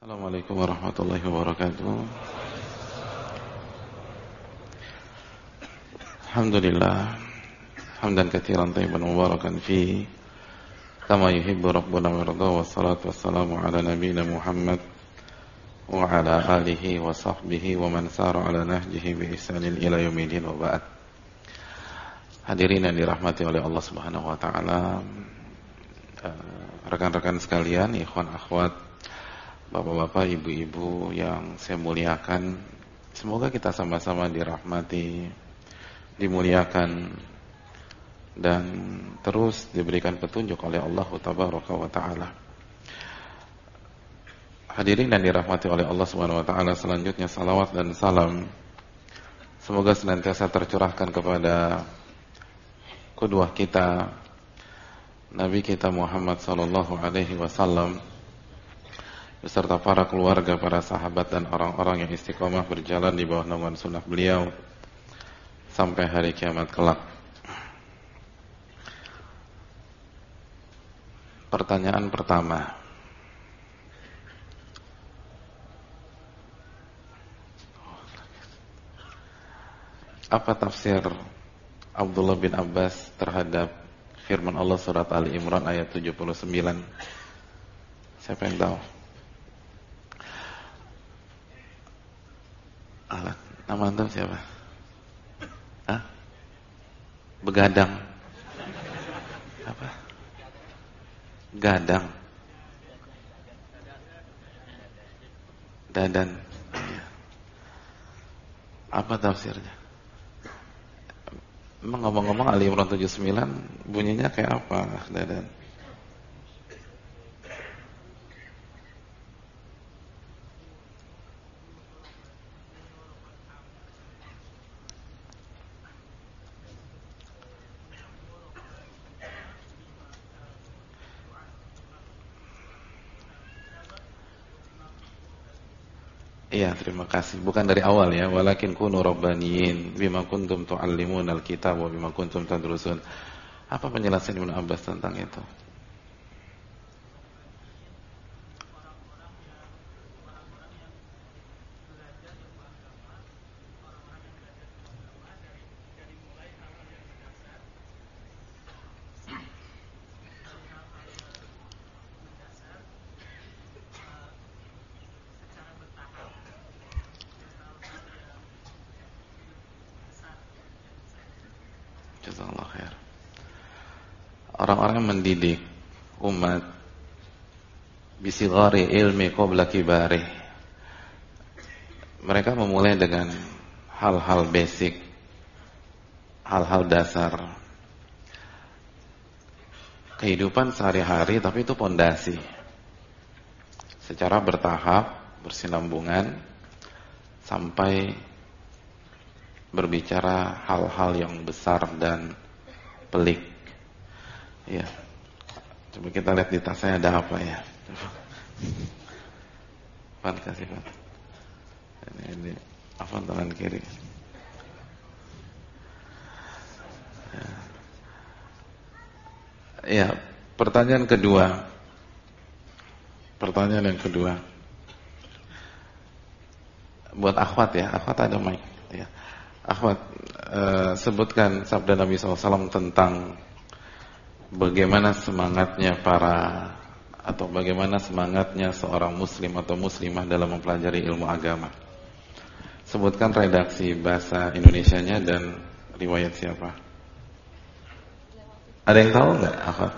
Assalamualaikum warahmatullahi wabarakatuh. Alhamdulillah hamdan katsiran thayyiban mubarakan fi kama yuhibbu rabbuna wa yarda, wassalatu wassalamu ala nabiyyina Muhammad wa ala alihi wa sahbihi wa man sara ala nahjihi bi ihsanin ila yaumil wa ba'd. Hadirin yang dirahmati oleh Allah Subhanahu wa taala, rekan-rekan sekalian, ikhwan akhwat, bapak-bapak, ibu-ibu yang saya muliakan, semoga kita sama-sama dirahmati, dimuliakan, dan terus diberikan petunjuk oleh Allah Tabaraka wa Ta'ala. Hadirin yang dirahmati oleh Allah Subhanahu wa Ta'ala, selanjutnya salawat dan salam semoga senantiasa tercurahkan kepada qudwah kita, Nabi kita Muhammad sallallahu alaihi wasallam, beserta para keluarga, para sahabat, dan orang-orang yang istiqomah berjalan di bawah naungan sunnah beliau sampai hari kiamat kelak. Pertanyaan pertama, apa tafsir Abdullah bin Abbas terhadap firman Allah surat Ali Imran ayat 79? Siapa yang tahu? Alat. Nama antum siapa? Hah? Begadang. Apa? Gadang. Dadan. Apa tafsirnya? Emang ngomong-ngomong Ali Imran 79 bunyinya kayak apa, Dadan? Iya, terima kasih. Bukan dari awal ya. Walakin kunu rabbaniyin bima kuntum tu'allimunal kitab wa bima kuntum tadrusun. Apa penjelasan Ibnu Abbas tentang itu? Jazakallahu khair. Orang-orang yang mendidik umat bisigari ilmi qabla kibari, mereka memulai dengan hal-hal basic, hal-hal dasar kehidupan sehari-hari, tapi itu pondasi. Secara bertahap, bersinambungan, sampai berbicara hal-hal yang besar dan pelik. Ya, coba kita lihat di tas saya ada apa ya. Pan kasih Pan. Ini apa tangan kiri? Ya, pertanyaan kedua. Pertanyaan yang kedua. Buat akhwat ya, akhwat ada mic ya. Akhwat, sebutkan sabda Nabi SAW tentang bagaimana semangatnya atau bagaimana semangatnya seorang muslim atau muslimah dalam mempelajari ilmu agama. Sebutkan redaksi bahasa Indonesianya dan riwayat siapa. Ada yang tahu nggak, akhwat?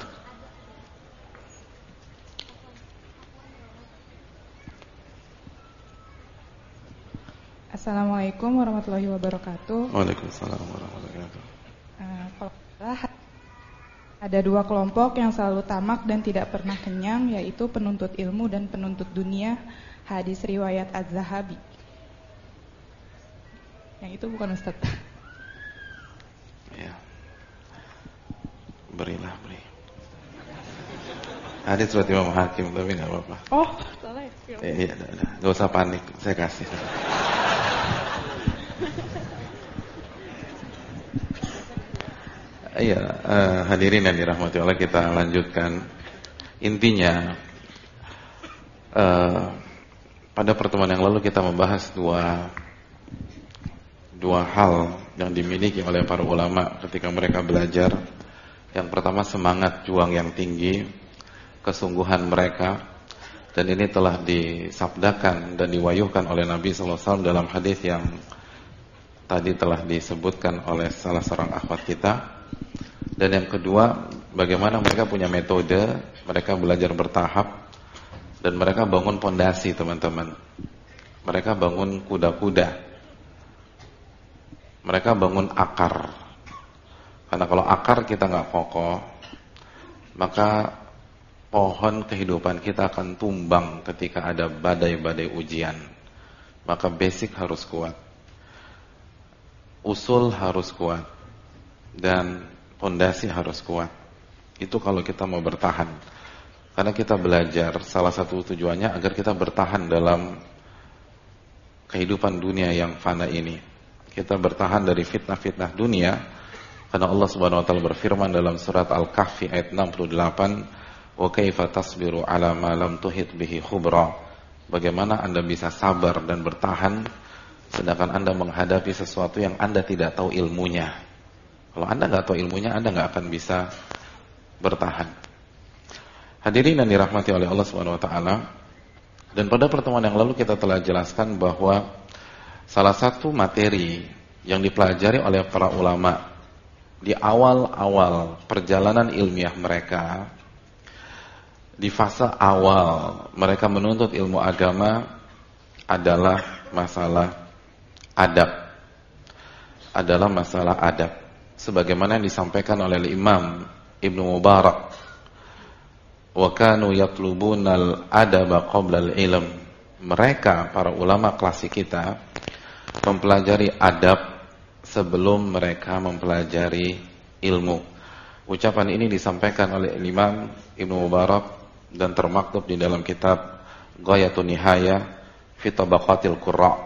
Assalamualaikum warahmatullahi wabarakatuh. Waalaikumsalam warahmatullahi wabarakatuh. Kalau ada dua kelompok yang selalu tamak dan tidak pernah kenyang, yaitu penuntut ilmu dan penuntut dunia. Hadis riwayat Az-Zahabi. Yang itu bukan Ustaz. Ya. Beri. Hadis riwayat Imam Hakim, tapi nggak apa-apa. Oh, salah ya. Iya, nggak usah panik, saya kasih. Iya, hadirin yang dirahmati Allah, kita lanjutkan. Intinya pada pertemuan yang lalu kita membahas dua hal yang dimiliki oleh para ulama ketika mereka belajar. Yang pertama, semangat juang yang tinggi, kesungguhan mereka, dan ini telah disabdakan dan diwayuhkan oleh Nabi SAW dalam hadis yang tadi telah disebutkan oleh salah seorang akhwat kita. Dan yang kedua, bagaimana mereka punya metode, mereka belajar bertahap, dan mereka bangun pondasi, teman-teman. Mereka bangun kuda-kuda, mereka bangun akar. Karena kalau akar kita nggak kokoh, maka pohon kehidupan kita akan tumbang ketika ada badai-badai ujian. Maka basic harus kuat, usul harus kuat, dan pondasi harus kuat. Itu kalau kita mau bertahan. Karena kita belajar, salah satu tujuannya agar kita bertahan dalam kehidupan dunia yang fana ini. Kita bertahan dari fitnah-fitnah dunia. Karena Allah Subhanahu wa taala berfirman dalam surat Al-Kahfi ayat 68, "Wa kaifa tasbiru 'ala ma lam tuhit bihi khubra?" Bagaimana Anda bisa sabar dan bertahan sedangkan Anda menghadapi sesuatu yang Anda tidak tahu ilmunya. Kalau Anda nggak tahu ilmunya, Anda nggak akan bisa bertahan. Hadirin yang dirahmati oleh Allah Subhanahu wa taala, dan pada pertemuan yang lalu kita telah jelaskan bahwa salah satu materi yang dipelajari oleh para ulama di awal-awal perjalanan ilmiah mereka, di fase awal mereka menuntut ilmu agama, adalah masalah adab. Adalah masalah adab. Sebagaimana yang disampaikan oleh Imam Ibnu Mubarak, wa kanu yatlubunal adaba qabla al-ilm. Mereka, para ulama klasik kita, mempelajari adab sebelum mereka mempelajari ilmu. Ucapan ini disampaikan oleh Imam Ibnu Mubarak dan termaktub di dalam kitab Ghayatun Nihaya fi Tabaqatil Qurra.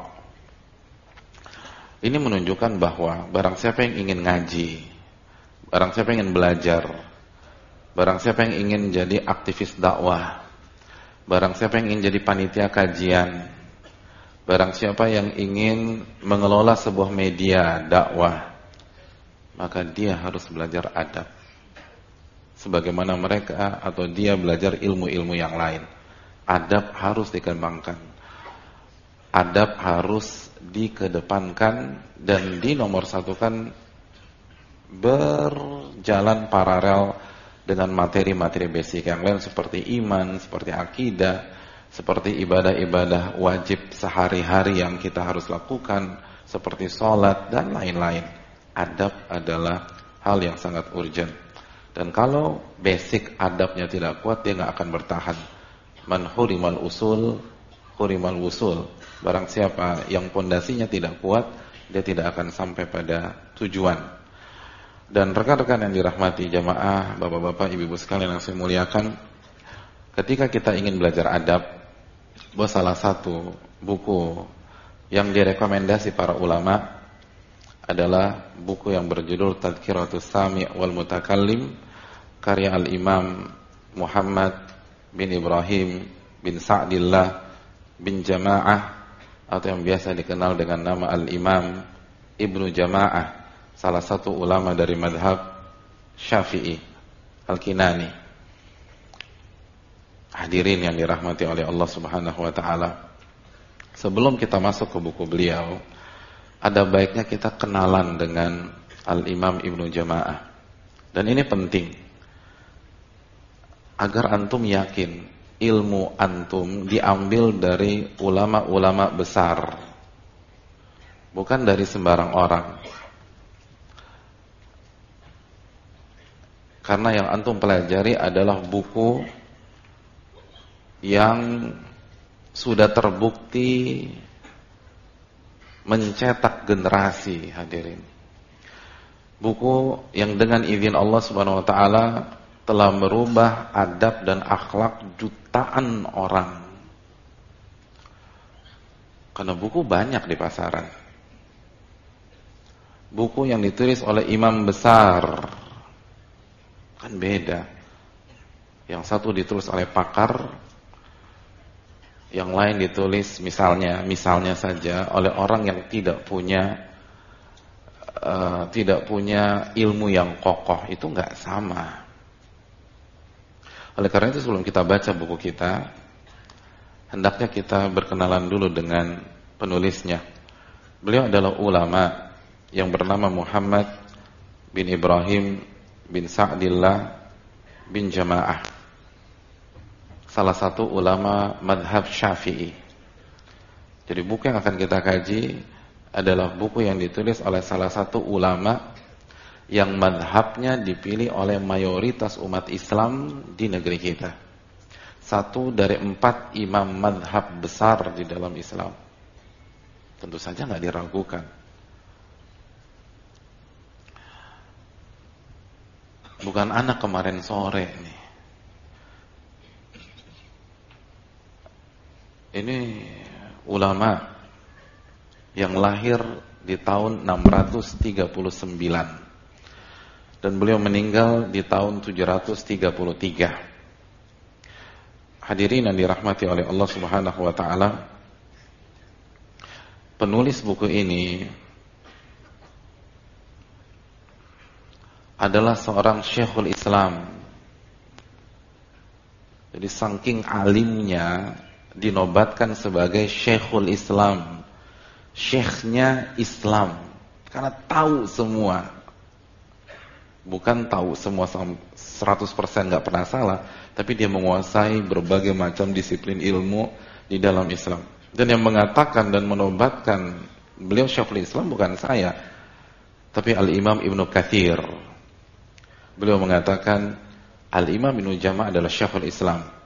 Ini menunjukkan bahwa barang siapa yang ingin ngaji, barang siapa yang ingin belajar, barang siapa yang ingin jadi aktivis dakwah, barang siapa yang ingin jadi panitia kajian, barang siapa yang ingin mengelola sebuah media dakwah, maka dia harus belajar adab. Sebagaimana mereka atau dia belajar ilmu-ilmu yang lain. Adab harus dikembangkan. Adab harus dikedepankan dan dinomorsatukan, berjalan paralel dengan materi-materi basic yang lain seperti iman, seperti akidah, seperti ibadah-ibadah wajib sehari-hari yang kita harus lakukan, seperti sholat dan lain-lain. Adab adalah hal yang sangat urgent. Dan kalau basic adabnya tidak kuat, dia nggak akan bertahan. Man hurimal usul, hurimal wusul. Barang siapa yang pondasinya tidak kuat, dia tidak akan sampai pada tujuan. Dan rekan-rekan yang dirahmati jamaah, bapak-bapak, ibu-ibu sekalian yang saya muliakan, ketika kita ingin belajar adab, bahwa salah satu buku yang direkomendasi para ulama adalah buku yang berjudul Tadhkiratus Sami' wal Mutakallim, karya Al-Imam Muhammad bin Ibrahim bin Sa'dillah bin Jama'ah, atau yang biasa dikenal dengan nama Al-Imam Ibnu Jama'ah, salah satu ulama dari madhab Syafi'i Al-Kinani. Hadirin yang dirahmati oleh Allah Subhanahu wa taala, sebelum kita masuk ke buku beliau, ada baiknya kita kenalan dengan Al-Imam Ibnu Jama'ah. Dan ini penting agar antum yakin ilmu antum diambil dari ulama-ulama besar, bukan dari sembarang orang. Karena yang antum pelajari adalah buku yang sudah terbukti mencetak generasi, hadirin. Buku yang dengan izin Allah Subhanahu wa taala telah merubah adab dan akhlak jutaan orang. Karena buku banyak di pasaran. Buku yang ditulis oleh imam besar kan beda. Yang satu ditulis oleh pakar, yang lain ditulis misalnya saja oleh orang yang tidak punya ilmu yang kokoh, itu nggak sama. Oleh karena itu sebelum kita baca buku kita, hendaknya kita berkenalan dulu dengan penulisnya. Beliau adalah ulama yang bernama Muhammad bin Ibrahim bin Sa'dillah bin Jama'ah, salah satu ulama madhab Syafi'i. Jadi buku yang akan kita kaji adalah buku yang ditulis oleh salah satu ulama yang madhabnya dipilih oleh mayoritas umat Islam di negeri kita. Satu dari 4 imam madhab besar di dalam Islam. Tentu saja nggak diragukan. Bukan anak kemarin sore nih. Ini ulama yang lahir di tahun 639 dan beliau meninggal di tahun 733. Hadirin yang dirahmati oleh Allah Subhanahu wa taala, penulis buku ini adalah seorang Syekhul Islam. Jadi saking alimnya dinobatkan sebagai Syekhul Islam, syekhnya Islam, karena tahu semua. Bukan tahu semua 100% nggak pernah salah, tapi dia menguasai berbagai macam disiplin ilmu di dalam Islam. Dan yang mengatakan dan menobatkan beliau Syekhul Islam bukan saya, tapi Al-Imam Ibnu Katsir. Beliau mengatakan Al-Imam Ibnu Jama'ah adalah Syekhul Islam.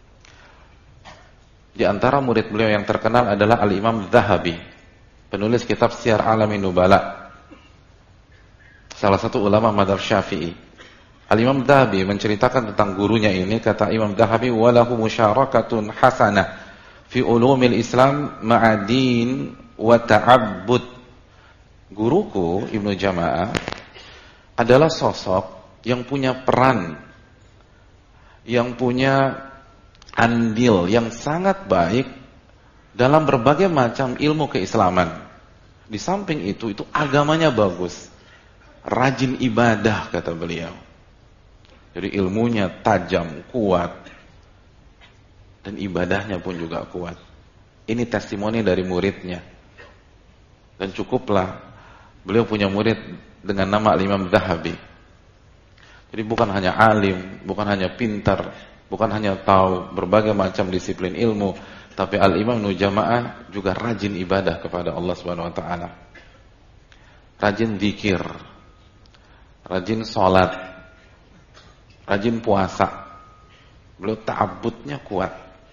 Di antara murid beliau yang terkenal adalah Al-Imam Zahabi, penulis kitab Syiar Alamin Nubala, salah satu ulama madhab Syafi'i. Al-Imam Zahabi menceritakan tentang gurunya ini, kata Imam Zahabi, walahu musyarakatun hasanah fi ulumil Islam ma'adin wa ta'abbud. Guruku Ibnu Jama'ah adalah sosok yang punya peran, yang punya andil yang sangat baik dalam berbagai macam ilmu keislaman. Di samping itu agamanya bagus, rajin ibadah, kata beliau. Jadi ilmunya tajam, kuat, dan ibadahnya pun juga kuat. Ini testimoni dari muridnya. Dan cukuplah beliau punya murid dengan nama Imam Zahabi. Jadi bukan hanya alim, bukan hanya pintar, bukan hanya tahu berbagai macam disiplin ilmu, tapi Al-Imam Ibnu Jama'ah juga rajin ibadah kepada Allah Subhanahu wa taala. Rajin zikir, rajin sholat, rajin puasa. Beliau ta'abbudnya kuat.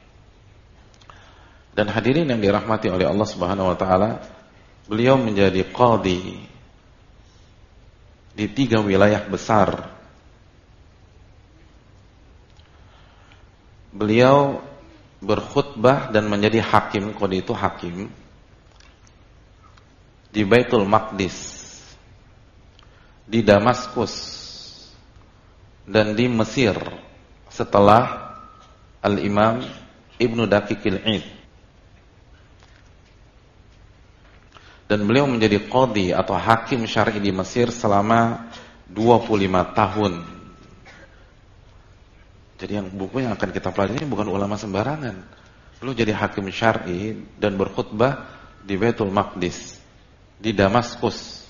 Dan hadirin yang dirahmati oleh Allah Subhanahu wa taala, beliau menjadi qadhi di 3 wilayah besar. Beliau berkhutbah dan menjadi hakim, qadhi itu hakim, di Baitul Maqdis, di Damaskus, dan di Mesir setelah Al-Imam Ibnu Daqiqil Id. Dan beliau menjadi qadhi atau hakim syar'i di Mesir selama 25 tahun. Jadi buku yang akan kita pelajari ini bukan ulama sembarangan. Beliau jadi hakim syar'i dan berkhutbah di Baitul Maqdis, di Damaskus,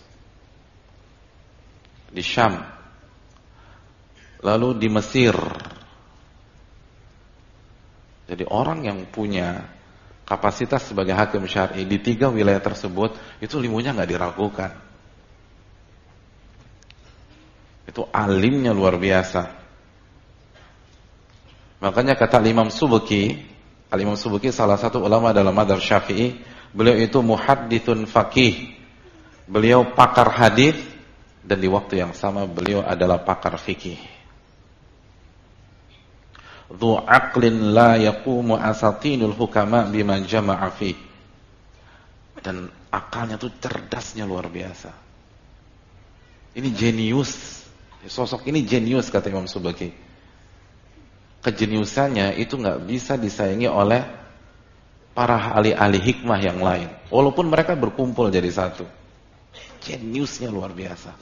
di Syam, lalu di Mesir. Jadi orang yang punya kapasitas sebagai hakim syar'i di 3 wilayah tersebut, itu ilmunya nggak diragukan. Itu alimnya luar biasa. Makanya kata Imam Subki, Al-Imam Subki salah satu ulama dalam mazhab Syafi'i, beliau itu muhadditsun faqih. Beliau pakar hadis dan di waktu yang sama beliau adalah pakar fikih. Dzu aqlin la yaqumu asatinul hukama bima jama'a fi. Dan akalnya tuh cerdasnya luar biasa. Ini jenius. Sosok ini jenius kata Imam Subki. Kejeniusannya itu nggak bisa disaingi oleh para ahli-ahli hikmah yang lain. Walaupun mereka berkumpul jadi satu. Jeniusnya luar biasa.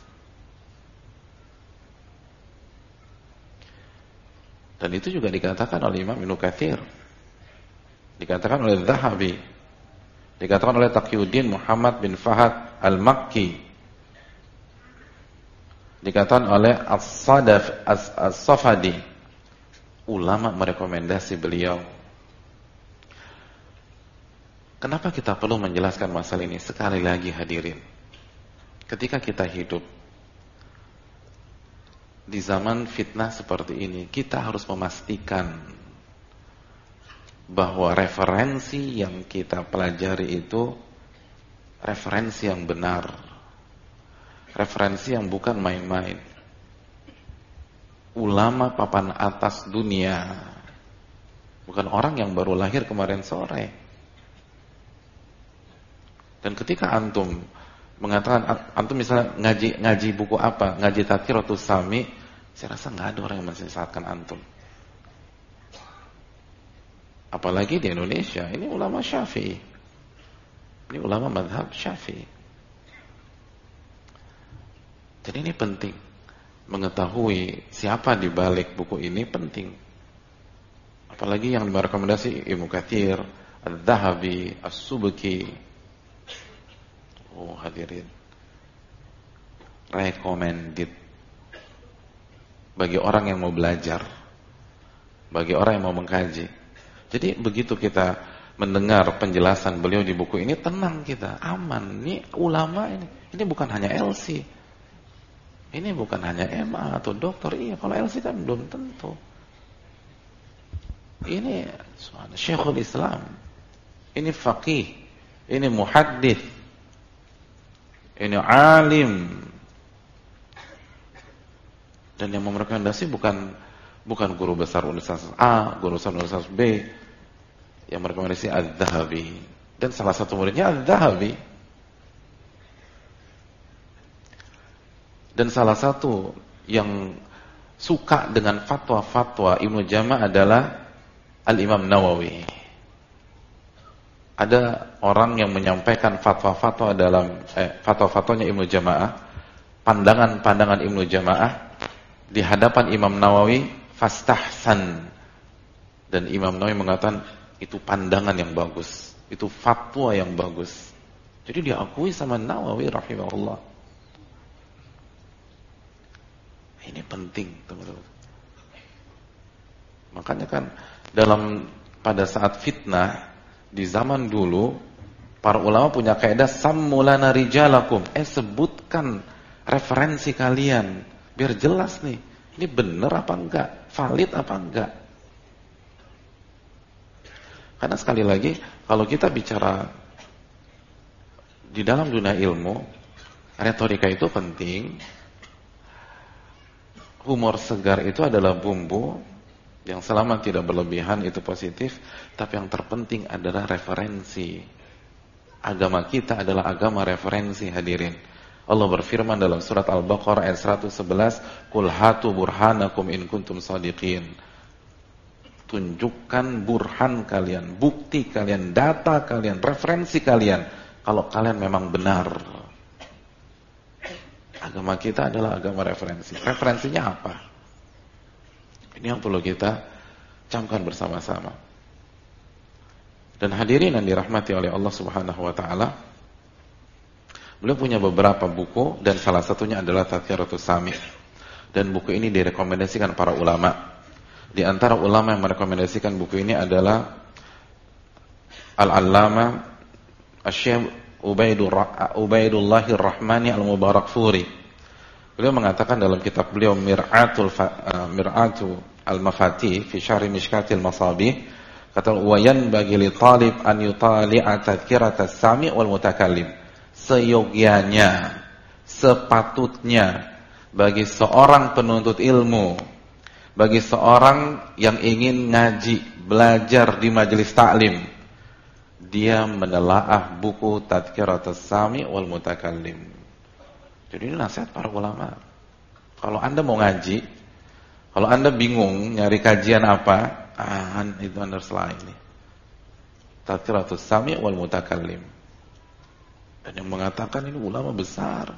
Dan itu juga dikatakan oleh Imam Ibnu Katsir. Dikatakan oleh Zahabi. Dikatakan oleh Taqiyuddin Muhammad bin Fahad Al-Makki. Dikatakan oleh As-Safadi. Ulama merekomendasi beliau. Kenapa kita perlu menjelaskan masalah ini? Sekali lagi hadirin, ketika kita hidup di zaman fitnah seperti ini, kita harus memastikan bahwa referensi yang kita pelajari itu referensi yang benar, referensi yang bukan main-main. Ulama papan atas dunia, bukan orang yang baru lahir kemarin sore. Dan ketika antum mengatakan, antum misalnya ngaji buku apa, ngaji Tadhkiratus Sami, saya rasa nggak ada orang yang mensesatkan antum. Apalagi di Indonesia, ini ulama Syafi'i, ini ulama mazhab Syafi'i. Jadi ini penting, mengetahui siapa di balik buku ini penting. Apalagi yang direkomendasi Ibnu Katsir, Al-Zahabi, As-Subki. Oh hadirin, recommended bagi orang yang mau belajar, bagi orang yang mau mengkaji. Jadi begitu kita mendengar penjelasan beliau di buku ini, tenang kita, aman. Ini ulama ini bukan hanya LC, ini bukan hanya MA atau dokter. Iya, kalau LC kan belum tentu. Ini Syekhul Islam, ini faqih, ini muhaddits, ini alim. Dan yang merekomendasi bukan guru besar Universitas A, guru besar Universitas B. Yang merekomendasi Az-Zahabi. Dan salah satu muridnya Az-Zahabi. Dan salah satu yang suka dengan fatwa-fatwa Ibnu Jama'ah adalah Al-Imam Nawawi. Ada orang yang menyampaikan fatwa-fatwa dalam fatwa-fatwanya Ibnu Jama'ah, pandangan-pandangan Ibnu Jama'ah di hadapan Imam Nawawi, fastahsan. Dan Imam Nawawi mengatakan itu pandangan yang bagus, itu fatwa yang bagus. Jadi diakui sama Nawawi rahimahullah. Ini penting, teman-teman. Makanya kan pada saat fitnah di zaman dulu, para ulama punya kaidah sammulana rijalakum. Sebutkan referensi kalian biar jelas nih, ini benar apa enggak, valid apa enggak. Karena sekali lagi, kalau kita bicara di dalam dunia ilmu, retorika itu penting. Humor segar itu adalah bumbu yang selama tidak berlebihan itu positif, tapi yang terpenting adalah referensi. Agama kita adalah agama referensi, hadirin. Allah berfirman dalam surat Al-Baqarah ayat 111, "Qul hatu burhanakum in kuntum shadiqin." Tunjukkan burhan kalian, bukti kalian, data kalian, referensi kalian kalau kalian memang benar. Agama kita adalah agama referensi. Referensinya apa? Ini yang perlu kita camkan bersama-sama. Dan hadirin yang dirahmati oleh Allah Subhanahu wa taala, beliau punya beberapa buku dan salah satunya adalah Tadhkiratus Sami. Dan buku ini direkomendasikan para ulama. Di antara ulama yang merekomendasikan buku ini adalah Al-Allamah Asy-Syaikh Ubaidullahir Rahmani Al-Mubarakfuri. Beliau mengatakan dalam kitab beliau Mir'atu Al-Mafatih fi Syarh Mishkatil Masabih, kata wayan bagi li talib an yutali'a tadhkiratas sami wal mutakallim. Seyogyanya, sepatutnya bagi seorang penuntut ilmu, bagi seorang yang ingin ngaji, belajar di majelis taklim, dia menelaah buku Tadhkiratus Sami wal Mutakallim. Jadi ini nasihat para ulama. Kalau Anda mau ngaji, kalau Anda bingung nyari kajian apa, itu Anda salah ini. Tadhkiratus Sami' wal Mutakallim. Dan yang mengatakan ini ulama besar.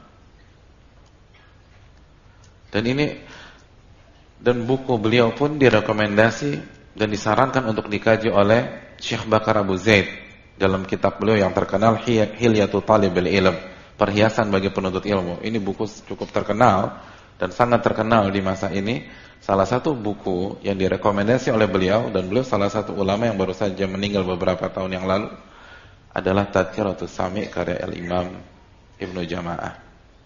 Dan buku beliau pun direkomendasi dan disarankan untuk dikaji oleh Syekh Bakar Abu Zaid dalam kitab beliau yang terkenal Hilyatul Talibil Ilm, perhiasan bagi penuntut ilmu. Ini buku cukup terkenal dan sangat terkenal di masa ini. Salah satu buku yang direkomendasi oleh beliau, dan beliau salah satu ulama yang baru saja meninggal beberapa tahun yang lalu, adalah Tadhkiratus Sami' karya Al-Imam Ibnu Jama'ah.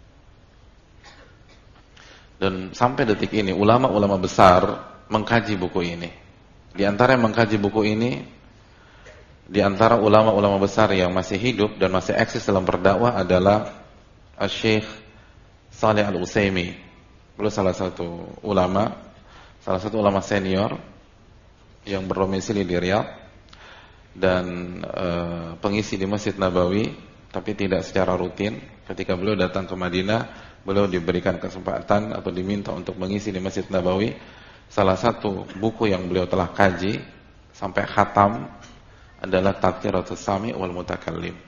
Dan sampai detik ini ulama-ulama besar mengkaji buku ini. Di antara yang mengkaji buku ini, di antara ulama-ulama besar yang masih hidup dan masih eksis dalam berdakwah adalah Syekh Shalih Al-Utsaimin. Beliau salah satu ulama senior yang berdomisili di Riyadh dan pengisi di Masjid Nabawi, tapi tidak secara rutin. Ketika beliau datang ke Madinah, beliau diberikan kesempatan atau diminta untuk mengisi di Masjid Nabawi. Salah satu buku yang beliau telah kaji sampai khatam adalah Tadhkiratus Sami' wal Mutakallim.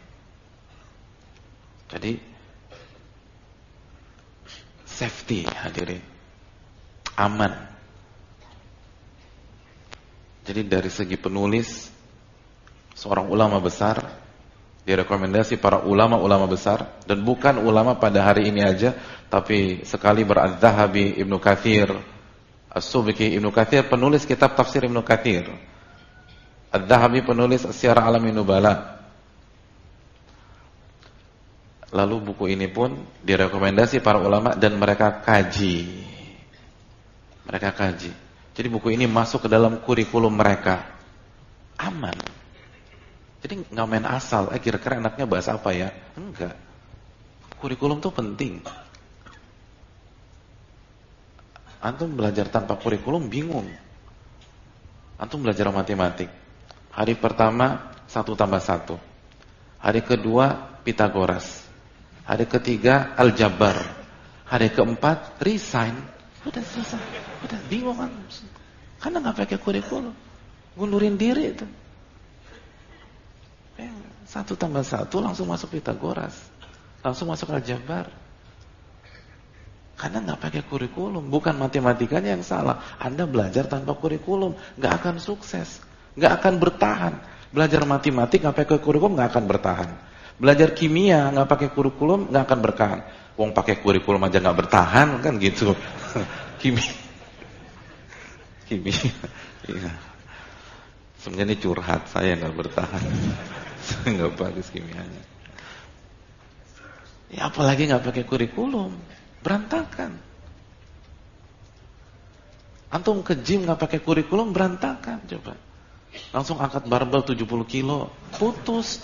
Jadi safety, hadirin, aman. Jadi dari segi penulis, seorang ulama besar, direkomendasi para ulama-ulama besar, dan bukan ulama pada hari ini aja, tapi sekali Al-Zahabi, Ibnu Katsir, As-Subki. Ibnu Katsir penulis kitab tafsir Ibnu Katsir. Al-Zahabi penulis Syiar Alamin Nubala. Lalu buku ini pun direkomendasi para ulama dan mereka kaji. Jadi buku ini masuk ke dalam kurikulum mereka. Aman. Jadi nggak main asal, kira-kira anaknya bahas apa ya? Enggak. Kurikulum tuh penting. Antum belajar tanpa kurikulum bingung. Antum belajar matematik. Hari pertama 1 tambah 1. Hari kedua Pitagoras. Hari ketiga Aljabar. Hari keempat resign. Udah selesai. Udah bingung kan? Karena nggak pakai kurikulum. Ngundurin diri itu. 1 tambah 1 langsung masuk Pitagoras, langsung masuk Aljabar. Karena nggak pakai kurikulum. Bukan matematikanya yang salah. Anda belajar tanpa kurikulum nggak akan sukses, nggak akan bertahan. Belajar matematik nggak pakai kurikulum nggak akan bertahan. Belajar kimia nggak pakai kurikulum nggak akan bertahan. Wong pakai kurikulum aja nggak bertahan kan gitu. Kimia. Iya. Sebenarnya ini curhat, saya nggak bertahan. Nggak bagus kimianya. Ya apalagi nggak pakai kurikulum, berantakan. Antum ke gym nggak pakai kurikulum, berantakan. Coba, langsung angkat barbel 70 kilo, putus.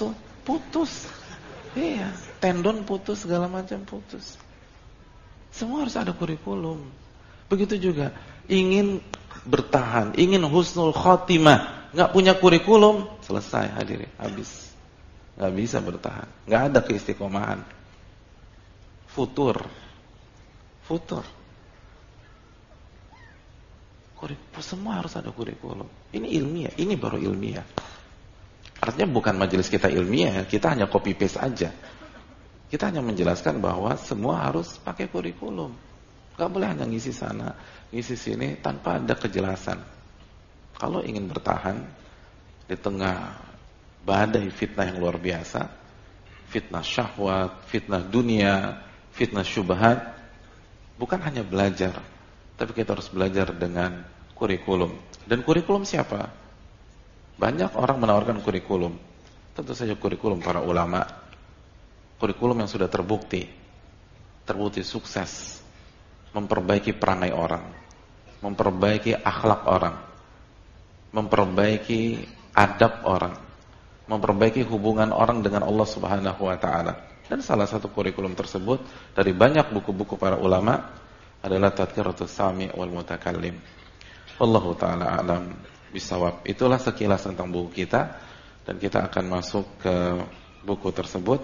Iya, tendon putus, segala macam putus. Semua harus ada kurikulum. Begitu juga, ingin bertahan, ingin husnul khotimah, nggak punya kurikulum, selesai, hadirin, habis. Nggak bisa bertahan, nggak ada keistiqomahan, futur. Semua harus ada kurikulum. Ini ilmiah, ini baru ilmiah. Artinya bukan majelis kita ilmiah, kita hanya copy paste aja. Kita hanya menjelaskan bahwa semua harus pakai kurikulum. Nggak boleh hanya ngisi sana, ngisi sini tanpa ada kejelasan. Kalau ingin bertahan di tengah badai fitnah yang luar biasa, fitnah syahwat, fitnah dunia, fitnah syubhat, bukan hanya belajar, tapi kita harus belajar dengan kurikulum. Dan kurikulum siapa? Banyak orang menawarkan kurikulum. Tentu saja kurikulum para ulama, kurikulum yang sudah terbukti sukses, memperbaiki perangai orang, memperbaiki akhlak orang, memperbaiki adab orang, memperbaiki hubungan orang dengan Allah Subhanahu wa taala. Dan salah satu kurikulum tersebut dari banyak buku-buku para ulama adalah Tadhkiratus Sami' wal Mutakallim. Wallahu taala a'lam bisawab. Itulah sekilas tentang buku kita, dan kita akan masuk ke buku tersebut.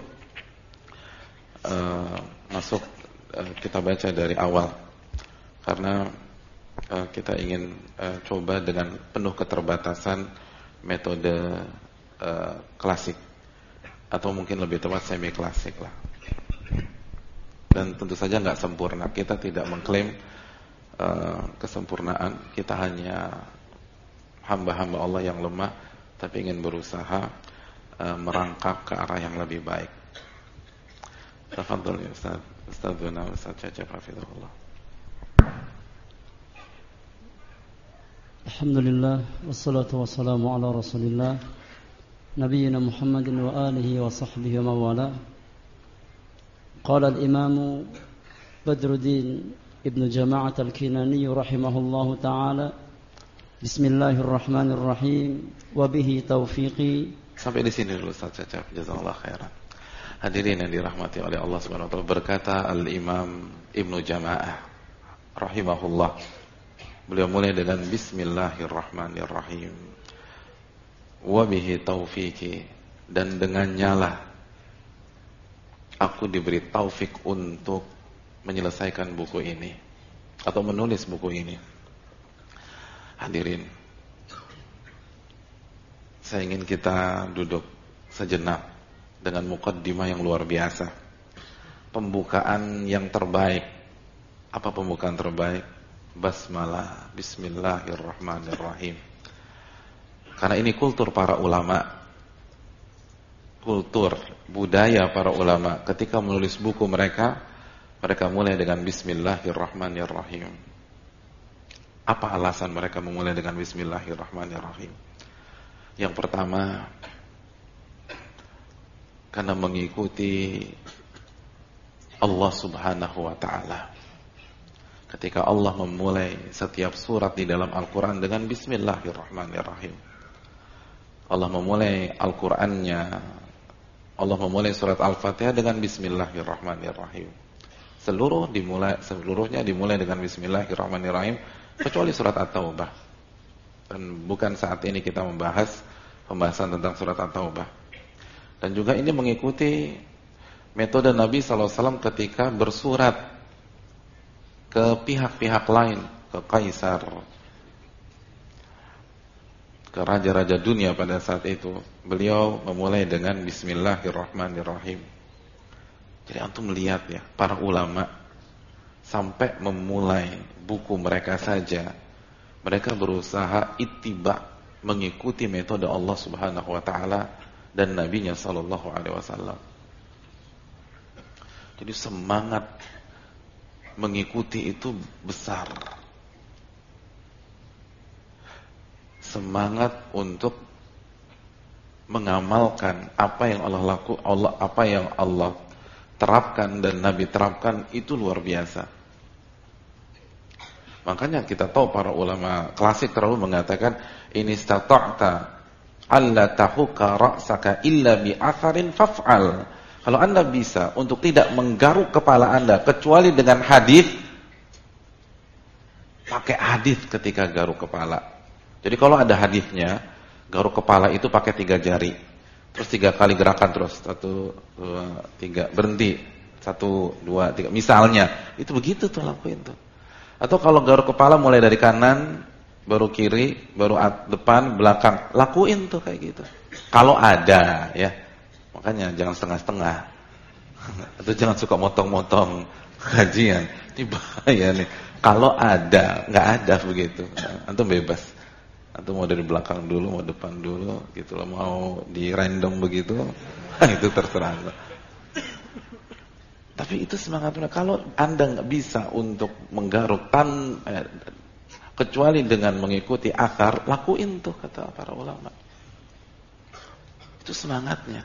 Kita baca dari awal karena kita ingin coba dengan penuh keterbatasan metode klasik, atau mungkin lebih tepat semi klasik lah. Dan tentu saja nggak sempurna. Kita tidak mengklaim kesempurnaan. Kita hanya hamba-hamba Allah yang lemah, tapi ingin berusaha merangkak ke arah yang lebih baik. Tafadhol ya Ustaz. Ustazuna Ustaz Cecep hafizahullah. Alhamdulillah wassalatu wassalamu ala Rasulillah nabiyyina Muhammadin wa alihi wa sahbihi wa mawala. Qala al-Imam Badruddin Ibn Jama'at al-Kinani rahimahullahu ta'ala, Bismillahirrahmanirrahim, wa bihi taufiqi. Sampai di sini dulu Ustaz Cecep, jazakallahu khairan. Hadirin yang dirahmati oleh Allah Subhanahu wa taala, berkata Al-Imam Ibnu Jama'ah rahimahullah, beliau mulai dengan Bismillahirrahmanirrahim, wa bihi taufiqi, dan dengannya lah aku diberi taufik untuk menyelesaikan buku ini atau menulis buku ini. Hadirin, saya ingin kita duduk sejenak dengan muqaddimah yang luar biasa, pembukaan yang terbaik. Apa pembukaan terbaik? Basmalah, Bismillahirrahmanirrahim. Karena ini kultur para ulama, kultur budaya para ulama. Ketika menulis buku mereka mulai dengan Bismillahirrahmanirrahim. Apa alasan mereka memulai dengan Bismillahirrahmanirrahim? Yang pertama, karena mengikuti Allah Subhanahu wa ta'ala. Ketika Allah memulai setiap surat di dalam Al-Quran dengan Bismillahirrahmanirrahim. Allah memulai Al-Qurannya, Allah memulai surat Al-Fatihah dengan Bismillahirrahmanirrahim. Seluruhnya dimulai dengan Bismillahirrahmanirrahim, kecuali surat At-Taubah. Dan bukan saat ini kita membahas pembahasan tentang surat At-Taubah. Dan juga ini mengikuti metode Nabi SAW ketika bersurat ke pihak-pihak lain, ke kaisar, ke raja-raja dunia pada saat itu. Beliau memulai dengan Bismillahirrahmanirrahim. Jadi antum melihat ya, para ulama sampai memulai buku mereka saja, mereka berusaha ittiba, mengikuti metode Allah Subhanahu wa ta'ala dan Nabinya sallallahu alaihi wasallam. Jadi semangat mengikuti itu besar. Semangat untuk mengamalkan apa yang apa yang Allah terapkan dan Nabi terapkan itu luar biasa. Makanya kita tahu para ulama klasik terlalu mengatakan, ini istata'ta alla tahuka ra'saka illa bi'atharin faf'al. Kalau Anda bisa untuk tidak menggaruk kepala Anda kecuali dengan hadis, pakai hadis ketika garuk kepala. Jadi kalau ada hadisnya, garuk kepala itu pakai 3 jari. Terus 3 kali gerakan terus. 1, 2, 3, berhenti. 1, 2, 3. Misalnya, itu begitu tuh, lakuin tuh. Atau kalau garuk kepala mulai dari kanan, baru kiri, baru depan, belakang. Lakuin tuh kayak gitu. Kalau ada ya. Makanya jangan setengah-setengah. Atau jangan suka motong-motong kajian. Ini bahaya nih. Kalau ada, nggak ada begitu. Antum bebas. Antum mau dari belakang dulu, mau depan dulu, gitu loh. Mau di random begitu, itu terserah. Tapi itu semangat. Kalau Anda nggak bisa untuk menggaruk kecuali dengan mengikuti akar, lakuin tuh kata para ulama. Itu semangatnya.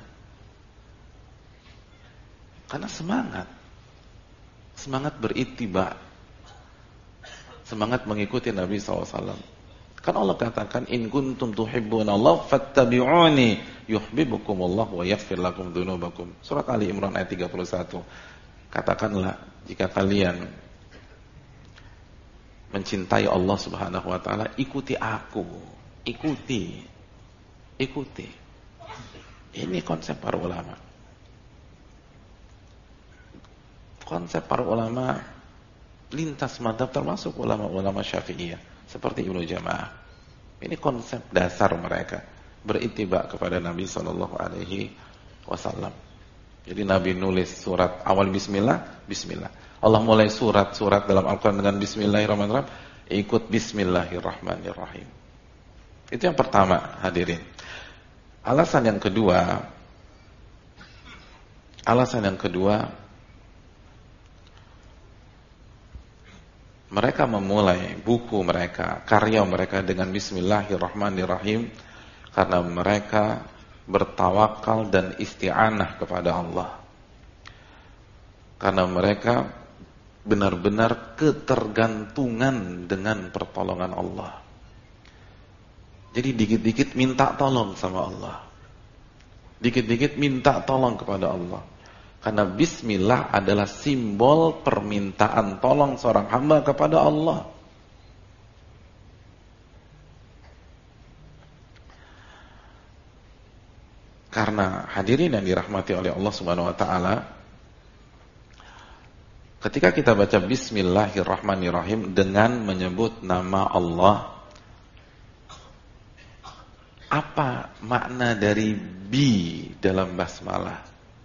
Karena semangat berittiba, semangat mengikuti Nabi SAW. Kan Allah katakan, in kuntum tuhibbunallaha fattabi'uni yuhibbukumullah wa yaghfir lakum dzunubakum. Surat Ali Imran ayat 31. Katakanlah, jika kalian mencintai Allah Subhanahu wa taala, ikuti aku. Ikuti. Ini konsep para ulama. Konsep para ulama lintas mazhab, termasuk ulama-ulama Syafi'iyah seperti Ibnu Jama'ah. Ini konsep dasar mereka. berittiba kepada Nabi sallallahu alaihi wasallam. Jadi Nabi nulis surat awal bismillah, bismillah. Allah mulai surat-surat dalam Al-Qur'an dengan bismillahirrahmanirrahim, ikut bismillahirrahmanirrahim. Itu yang pertama, hadirin. Alasan yang kedua, mereka memulai buku mereka, karya mereka dengan bismillahirrahmanirrahim karena mereka bertawakal dan isti'anah kepada Allah. Karena mereka benar-benar ketergantungan dengan pertolongan Allah. Jadi dikit-dikit minta tolong sama Allah. Dikit-dikit minta tolong kepada Allah. Karena bismillah adalah simbol permintaan tolong seorang hamba kepada Allah. Karena hadirin yang dirahmati oleh Allah Subhanahu wa taala, ketika kita baca bismillahirrahmanirrahim dengan menyebut nama Allah, apa makna dari bi dalam basmalah?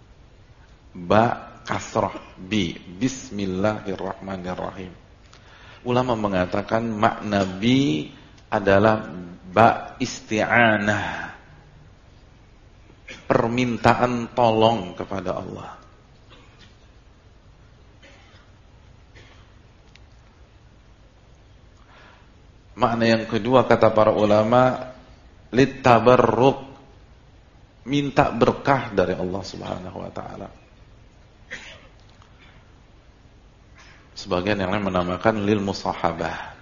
Ba kasrah bi, bismillahirrahmanirrahim. Ulama mengatakan makna bi adalah ba isti'anah, permintaan tolong kepada Allah. Makna yang kedua kata para ulama, litabarruk, minta berkah dari Allah Subhanahu wa taala. Sebagian yang lain menamakan lil musahabah.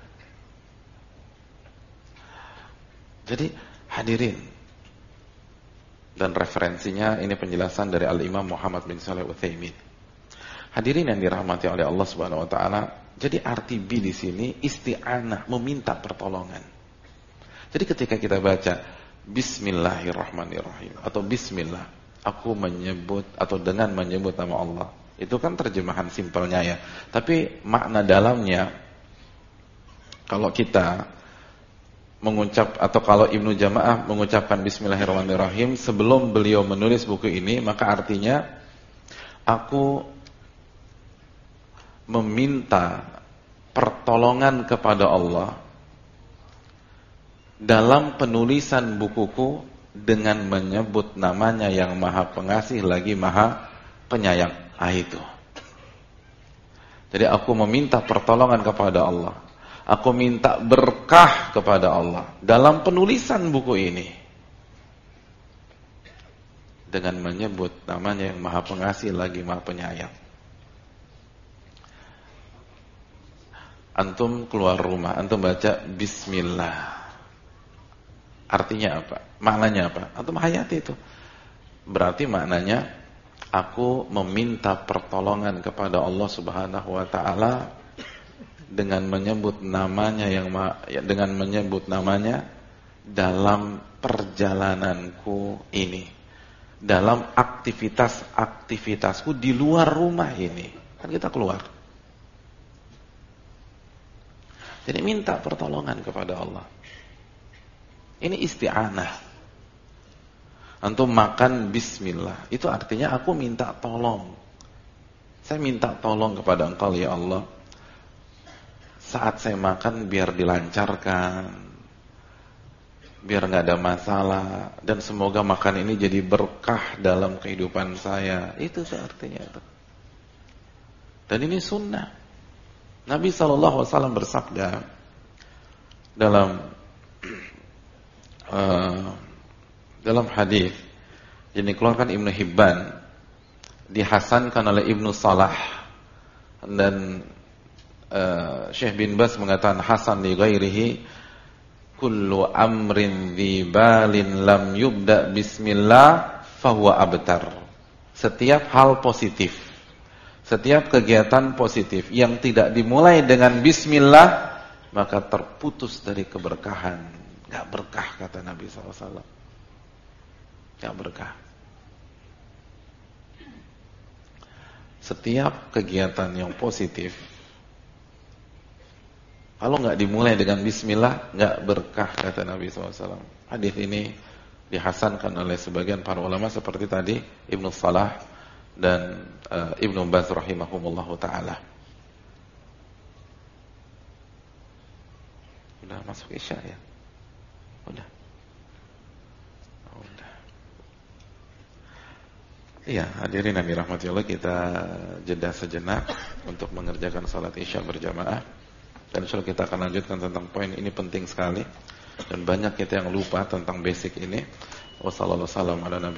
Jadi hadirin, dan referensinya ini penjelasan dari Al-Imam Muhammad bin Shalih Al-Utsaimin. Hadirin yang dirahmati oleh Allah Subhanahu wa taala, jadi arti bi di sini isti'anah, meminta pertolongan. Jadi ketika kita baca bismillahirrahmanirrahim atau bismillah, aku menyebut atau dengan menyebut nama Allah, itu kan terjemahan simpelnya ya. Tapi makna dalamnya, kalau kita mengucap atau kalau Ibnu Jamaah mengucapkan bismillahirrahmanirrahim sebelum beliau menulis buku ini, maka artinya aku meminta pertolongan kepada Allah dalam penulisan bukuku dengan menyebut namanya yang Maha Pengasih lagi Maha Penyayang. Itu. Jadi aku meminta pertolongan kepada Allah. Aku minta berkah kepada Allah dalam penulisan buku ini dengan menyebut namanya yang Maha Pengasih lagi Maha Penyayang. Antum keluar rumah, antum baca bismillah. Artinya apa? Maknanya apa? Antum hayati itu. Berarti maknanya aku meminta pertolongan kepada Allah Subhanahu wa taala dengan menyebut namanya dengan menyebut namanya dalam perjalananku ini, dalam aktivitas-aktivitasku di luar rumah ini. Kan kita keluar. Jadi minta pertolongan kepada Allah. Ini isti'anah. Antum makan bismillah, itu artinya aku minta tolong. Saya minta tolong kepada Engkau ya Allah. Saat saya makan biar dilancarkan, biar nggak ada masalah, dan semoga makan ini jadi berkah dalam kehidupan saya. Itu artinya itu. Dan ini sunnah. Nabi SAW bersabda dalam hadis yang dikeluarkan Ibnu Hibban, dihasankan oleh Ibnu Salah, dan Syekh bin Baz mengatakan hasan li ghairihi, kullu amrin dhi balin lam yubda bismillah fahuwa abtar. Setiap hal positif, setiap kegiatan positif yang tidak dimulai dengan bismillah, maka terputus dari keberkahan. Gak berkah kata Nabi SAW. Gak berkah. Setiap kegiatan yang positif, kalau gak dimulai dengan bismillah, gak berkah kata Nabi SAW. Hadis ini dihasankan oleh sebagian para ulama seperti tadi Ibnu Salah dan Ibnu Baz rahimahumullahu taala. Udah masuk Isya ya? Udah. Iya, hadirin yang dirahmati Allah, kita jeda sejenak untuk mengerjakan salat Isya berjamaah. Dan insyaallah kita akan lanjutkan tentang poin ini, penting sekali dan banyak kita yang lupa tentang basic ini. Wassalamualaikum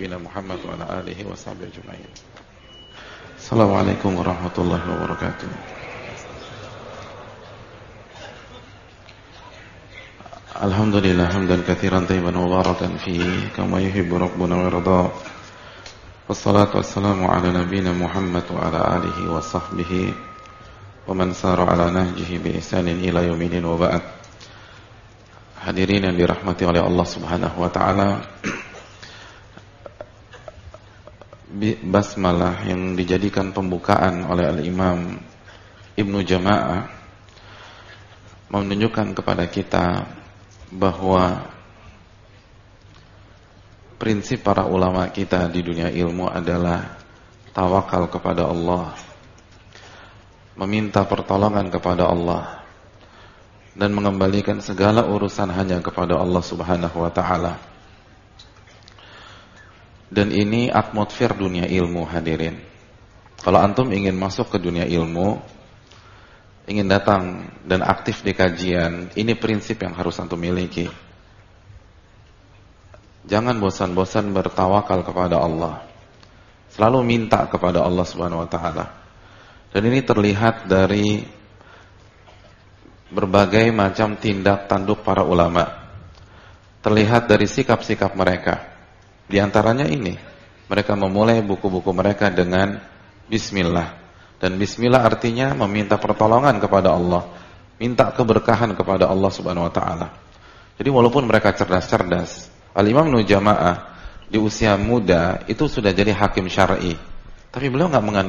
warahmatullahi wabarakatuh. Alhamdulillah hamdan katsiran tayyiban mubarakan fihi kama yuhibbu rabbuna wa yarda. Wassalatu wassalamu ala nabiyyina Muhammad wa ala alihi wa sahbihi wa man sara ala nahjihi bi ihsanin ila yaumil wa ba'd. Hadirin yang dirahmati oleh Allah Subhanahu wa taala, basmalah yang dijadikan pembukaan oleh Al-Imam Ibnu Jama'ah menunjukkan kepada kita bahwa prinsip para ulama kita di dunia ilmu adalah tawakal kepada Allah, meminta pertolongan kepada Allah, dan mengembalikan segala urusan hanya kepada Allah Subhanahu wa ta'ala. Dan ini atmosfer dunia ilmu, hadirin. Kalau antum ingin masuk ke dunia ilmu, ingin datang dan aktif di kajian, ini prinsip yang harus antum miliki. Jangan bosan-bosan bertawakal kepada Allah. Selalu minta kepada Allah Subhanahu wa taala. Dan ini terlihat dari berbagai macam tindak tanduk para ulama. Terlihat dari sikap-sikap mereka. Di antaranya ini, mereka memulai buku-buku mereka dengan bismillah. Dan bismillah artinya meminta pertolongan kepada Allah, minta keberkahan kepada Allah Subhanahu wa taala. Jadi walaupun mereka cerdas-cerdas, Al-Imam Ibnu Jama'ah di usia muda itu sudah jadi hakim syar'i. Tapi beliau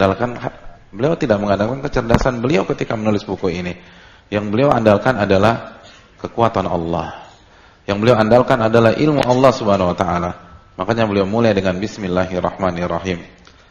tidak mengandalkan kecerdasan beliau ketika menulis buku ini. Yang beliau andalkan adalah kekuatan Allah. Yang beliau andalkan adalah ilmu Allah Subhanahu wa taala. Makanya beliau mulai dengan bismillahirrahmanirrahim.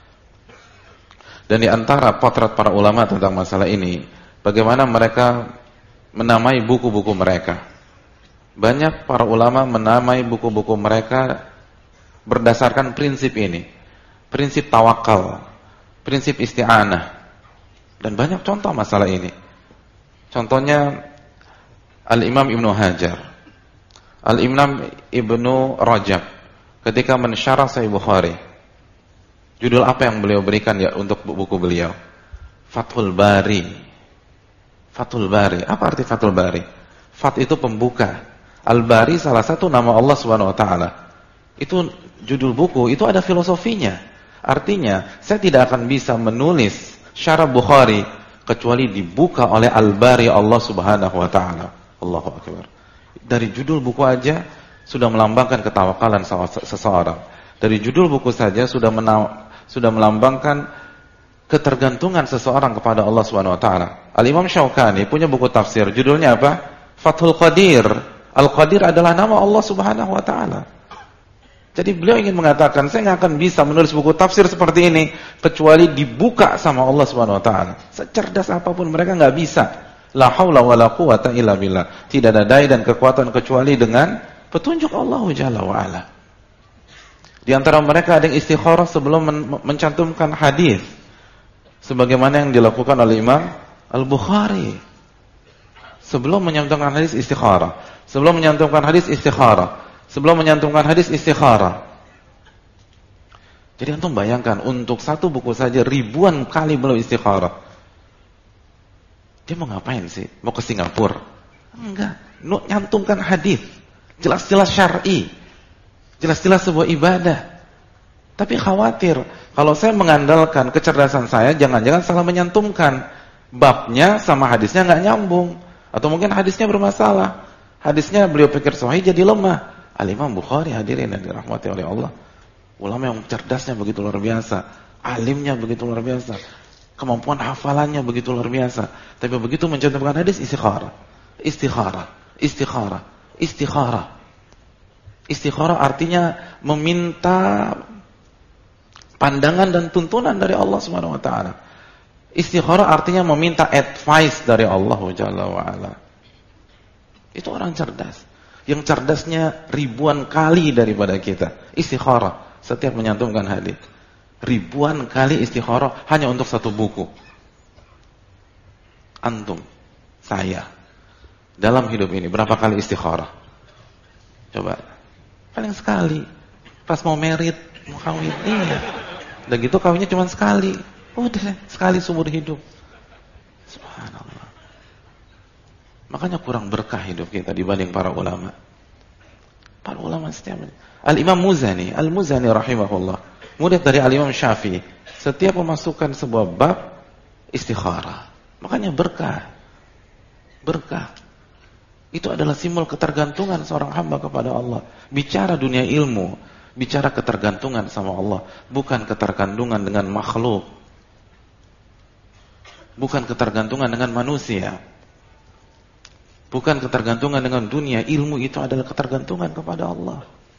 Dan di antara potret para ulama tentang masalah ini, bagaimana mereka menamai buku-buku mereka. Banyak para ulama menamai buku-buku mereka berdasarkan prinsip ini. Prinsip tawakal, prinsip isti'anah. Dan banyak contoh masalah ini. Contohnya Al-Imam Ibnu Hajar, Al-Imam Ibnu Rajab ketika mensyarah Sahih Bukhari. Judul apa yang beliau berikan ya untuk buku beliau? Fathul Bari. Fathul Bari. Apa arti Fathul Bari? Fat itu pembuka. Al-Bari salah satu nama Allah Subhanahu wa taala. Itu judul buku, itu ada filosofinya. Artinya, saya tidak akan bisa menulis syarah Bukhari kecuali dibuka oleh Al-Bari Allah Subhanahu wa taala. Allahu akbar. Dari judul buku aja sudah melambangkan ketawakalan seseorang. Dari judul buku saja sudah melambangkan ketergantungan seseorang kepada Allah Subhanahu wa taala. Al-Imam Syaukani punya buku tafsir, judulnya apa? Fathul Qadir. Al-Qadir adalah nama Allah Subhanahu wa taala. Jadi beliau ingin mengatakan, saya nggak akan bisa menulis buku tafsir seperti ini kecuali dibuka sama Allah Subhanahu wa taala. Secerdas apapun mereka nggak bisa. La haula wala quwata illa billah. Tidak ada daya dan kekuatan kecuali dengan petunjuk Allah Jalla wa ala. Di antara mereka ada yang istikharah sebelum mencantumkan hadis, sebagaimana yang dilakukan oleh Imam Al-Bukhari. Sebelum mencantumkan hadis istikharah. Sebelum menyantumkan hadis istikharah. Sebelum menyantumkan hadis istikharah. Jadi antum bayangkan, untuk satu buku saja ribuan kali beliau istikharah. Dia mau ngapain sih? Mau ke Singapura? Enggak. Nyantumkan hadis. Jelas-jelas syar'i. Jelas-jelas sebuah ibadah. Tapi khawatir, kalau saya mengandalkan kecerdasan saya, jangan-jangan salah menyantumkan. Babnya sama hadisnya nggak nyambung. Atau mungkin hadisnya bermasalah. Hadisnya beliau pikir sahih jadi lemah. Al-Imam Bukhari, hadirin yang dirahmati oleh Allah, ulama yang cerdasnya begitu luar biasa, alimnya begitu luar biasa, kemampuan hafalannya begitu luar biasa. Tapi begitu mencantumkan hadis istikharah, istikharah, istikharah, istikharah. Istikharah artinya meminta pandangan dan tuntunan dari Allah Subhanahu wa taala. Istikharah artinya meminta advice dari Allah Jalla wa ala. Itu orang cerdas. Yang cerdasnya ribuan kali daripada kita. Istikharah setiap menyantumkan hadis. Ribuan kali istikharah hanya untuk satu buku. Antum, saya dalam hidup ini berapa kali istikharah? Coba. Paling sekali. Pas mau merit, mau kawin. Iya. Udah gitu kawinnya cuma sekali. Udah sekali seumur hidup. Subhanallah. Makanya kurang berkah hidup kita dibanding para ulama. Para ulama setiap Al-Imam Muzani, Al-Muzani rahimahullah, murid dari Al-Imam Syafi'i, setiap memasukkan sebuah bab istikharah. Makanya berkah. Berkah. Itu adalah simbol ketergantungan seorang hamba kepada Allah. Bicara dunia ilmu, bicara ketergantungan sama Allah, bukan ketergantungan dengan makhluk. Bukan ketergantungan dengan manusia. Bukan ketergantungan dengan dunia. Ilmu itu adalah ketergantungan kepada Allah.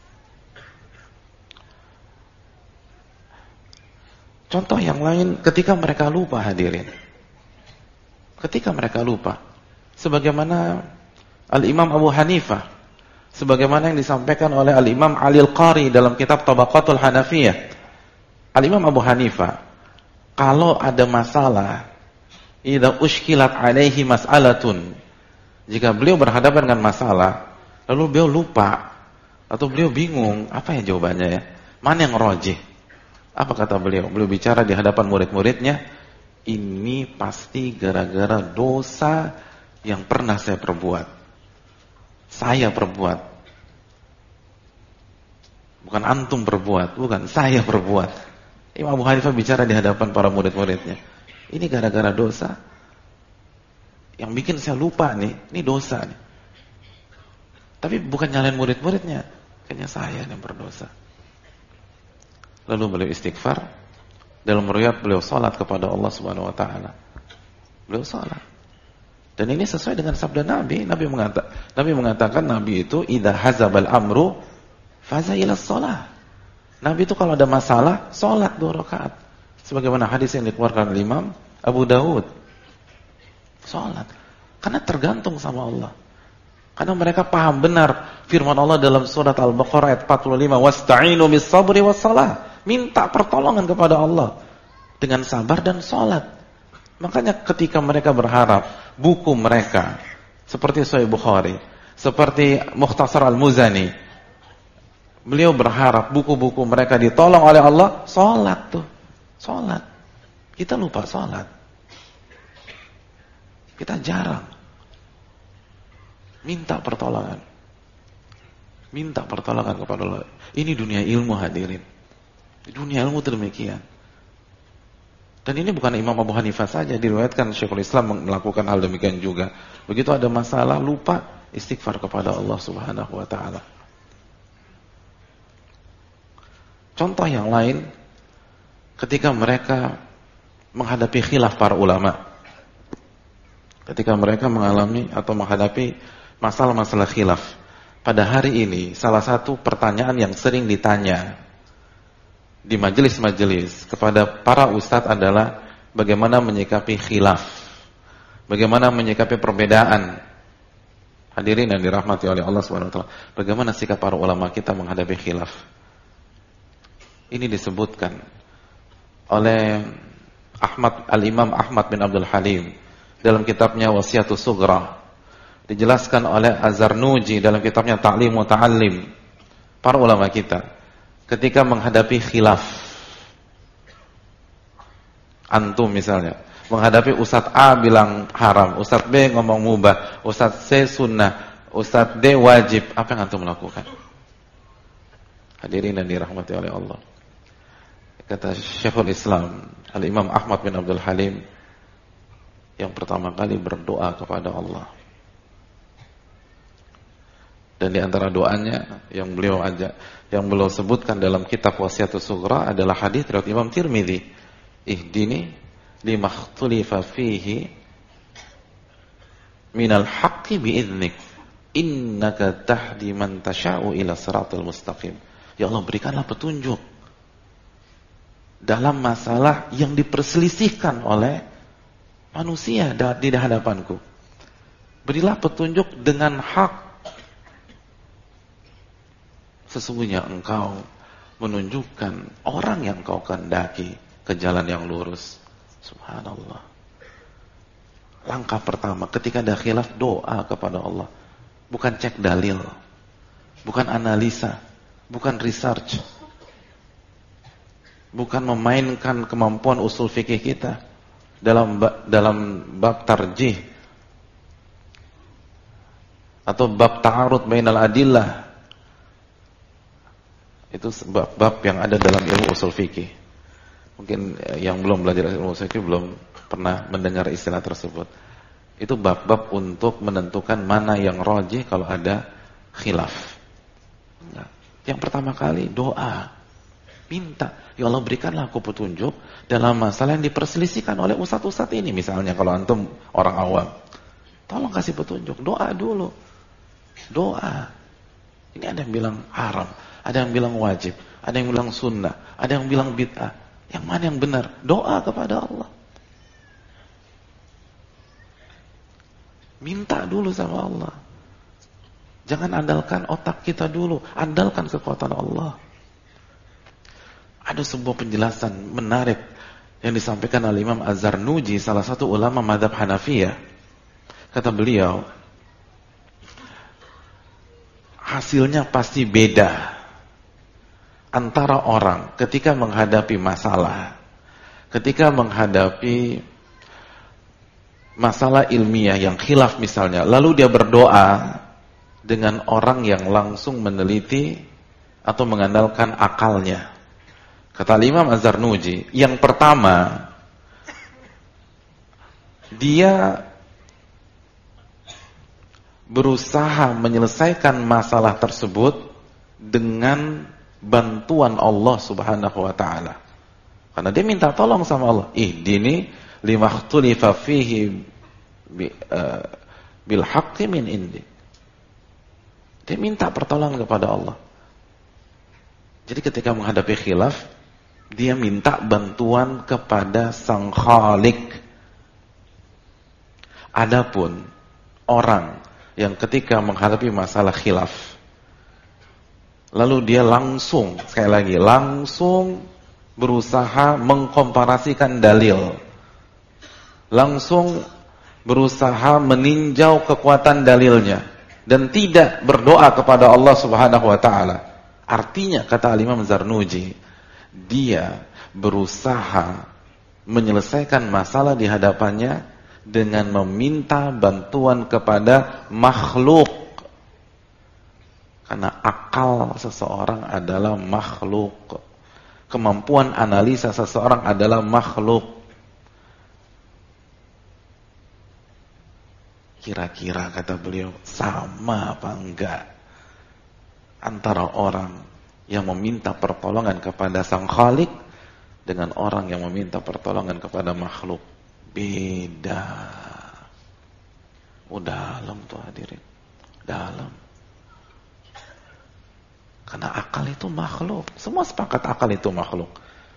Contoh yang lain, ketika mereka lupa, hadirin. Ketika mereka lupa. Sebagaimana Al-Imam Abu Hanifah, sebagaimana yang disampaikan oleh Al-Imam Ali Al-Qari dalam kitab Tabaqatul Hanafiyah. Al-Imam Abu Hanifah, kalau ada masalah, idza ushkilat alaihi mas'alatun, jika beliau berhadapan dengan masalah, lalu beliau lupa atau beliau bingung, apa ya jawabannya ya? Mana yang rajih? Apa kata beliau? Beliau bicara di hadapan murid-muridnya, ini pasti gara-gara dosa yang pernah saya perbuat. Saya perbuat. Bukan antum perbuat, bukan saya perbuat. Imam Abu Hanifah bicara di hadapan para murid-muridnya. Ini gara-gara dosa. Yang bikin saya lupa nih, ini dosa nih. Tapi bukan nyalain murid-muridnya, kayaknya saya yang berdosa. Lalu beliau istighfar. Dalam riwayat beliau salat kepada Allah Subhanahu wa taala. Beliau salat. Dan ini sesuai dengan sabda Nabi. Nabi mengatakan Nabi itu idza hazabal amru faza ila shalah. Nabi itu kalau ada masalah, salat 2 rakaat. Sebagaimana hadis yang dikeluarkan oleh Imam Abu Dawud. Salat. Karena tergantung sama Allah. Karena mereka paham benar firman Allah dalam surat Al-Baqarah ayat 45, wasta'inu bis sabri was shalah. Minta pertolongan kepada Allah dengan sabar dan salat. Makanya ketika mereka berharap buku mereka seperti Sahih Bukhari, seperti Mukhtasar Al-Muzani, beliau berharap buku-buku mereka ditolong oleh Allah, salat tuh. Salat. Kita lupa salat. Kita jarang minta pertolongan. Minta pertolongan kepada Allah. Ini dunia ilmu, hadirin. Dunia ilmu demikian. Dan ini bukan Imam Abu Hanifah saja, diriwayatkan Syekhul Islam melakukan hal demikian juga. Begitu ada masalah, lupa, istighfar kepada Allah Subhanahu wa taala. Contoh yang lain, ketika mereka menghadapi khilaf para ulama. Ketika mereka mengalami atau menghadapi masalah-masalah khilaf. Pada hari ini, salah satu pertanyaan yang sering ditanya di majelis-majelis kepada para ustadz adalah bagaimana menyikapi khilaf, bagaimana menyikapi perbedaan. Hadirin yang dirahmati oleh Allah Subhanahu wa taala, bagaimana sikap para ulama kita menghadapi khilaf? Ini disebutkan oleh Al-Imam Ahmad bin Abdul Halim dalam kitabnya Wasiyatus Sughra, dijelaskan oleh Az-Zarnuji dalam kitabnya Ta'lim wa Ta'allim. Para ulama kita ketika menghadapi khilaf, antum misalnya menghadapi Ustadz A bilang haram, Ustadz B ngomong mubah, Ustadz C sunnah, Ustadz D wajib, apa yang antum melakukan? Hadirin yang dirahmati oleh Allah, kata Syekhul Islam Al-Imam Ahmad bin Abdul Halim, yang pertama kali berdoa kepada Allah. Dan di antara doanya yang beliau sebutkan dalam kitab Wasiyatus Sughra adalah hadis riwayat Imam Tirmidzi, ihdini limakhtulifa fihi minal haqqi bi'idnik Innaka tahdi man tasha'u ila siratal mustaqim. Ya Allah, berikanlah petunjuk dalam masalah yang diperselisihkan oleh manusia di hadapanku. Berilah petunjuk dengan hak. Sesungguhnya engkau menunjukkan orang yang kau kehendaki ke jalan yang lurus. Subhanallah. Langkah pertama ketika ada khilaf, doa kepada Allah. Bukan cek dalil, bukan analisa, bukan research, bukan memainkan kemampuan usul fikih kita dalam bab tarjih atau bab ta'arud bainal adillah. Itu bab yang ada dalam ilmu usul fikih. Mungkin yang belum belajar ilmu usul fikih belum pernah mendengar istilah tersebut. Itu bab-bab untuk menentukan mana yang rajih kalau ada khilaf. Nah, yang pertama kali doa, minta, ya Allah berikanlah aku petunjuk dalam masalah yang diperselisihkan oleh ustadz-ustadz ini. Misalnya kalau antum orang awam, tolong kasih petunjuk, doa dulu. Doa. Ini ada yang bilang haram, ada yang bilang wajib, ada yang bilang sunnah, ada yang bilang bid'ah. Yang mana yang benar? Doa kepada Allah. Minta dulu sama Allah. Jangan andalkan otak kita dulu, andalkan kekuatan Allah. Ada sebuah penjelasan menarik yang disampaikan oleh Imam Az-Zarnuji, salah satu ulama mazhab Hanafiyah. Kata beliau, hasilnya pasti beda antara orang ketika menghadapi masalah, ketika menghadapi masalah ilmiah yang khilaf misalnya, lalu dia berdoa, dengan orang yang langsung meneliti atau mengandalkan akalnya. Kata Imam Az-Zarnuji, yang pertama, dia berusaha menyelesaikan masalah tersebut dengan bantuan Allah Subhanahu wa taala. Karena dia minta tolong sama Allah. Ihdini lima ikhtulifa fihi bil haqqi min indi. Dia minta pertolongan kepada Allah. Jadi ketika menghadapi khilaf, dia minta bantuan kepada Sang Khalik. Adapun orang yang ketika menghadapi masalah khilaf, lalu dia langsung, sekali lagi, langsung berusaha mengkomparasikan dalil, langsung berusaha meninjau kekuatan dalilnya, dan tidak berdoa kepada Allah Subhanahu wa taala. Artinya, kata Imam Zarnuji, dia berusaha menyelesaikan masalah di hadapannya dengan meminta bantuan kepada makhluk. Karena akal seseorang adalah makhluk. Kemampuan analisa seseorang adalah makhluk. Kira-kira, kata beliau, sama apa enggak antara orang yang meminta pertolongan kepada Sang Khalik dengan orang yang meminta pertolongan kepada makhluk? Beda. Dalam tuh hadirin, dalam. Karena akal itu makhluk. Semua sepakat akal itu makhluk.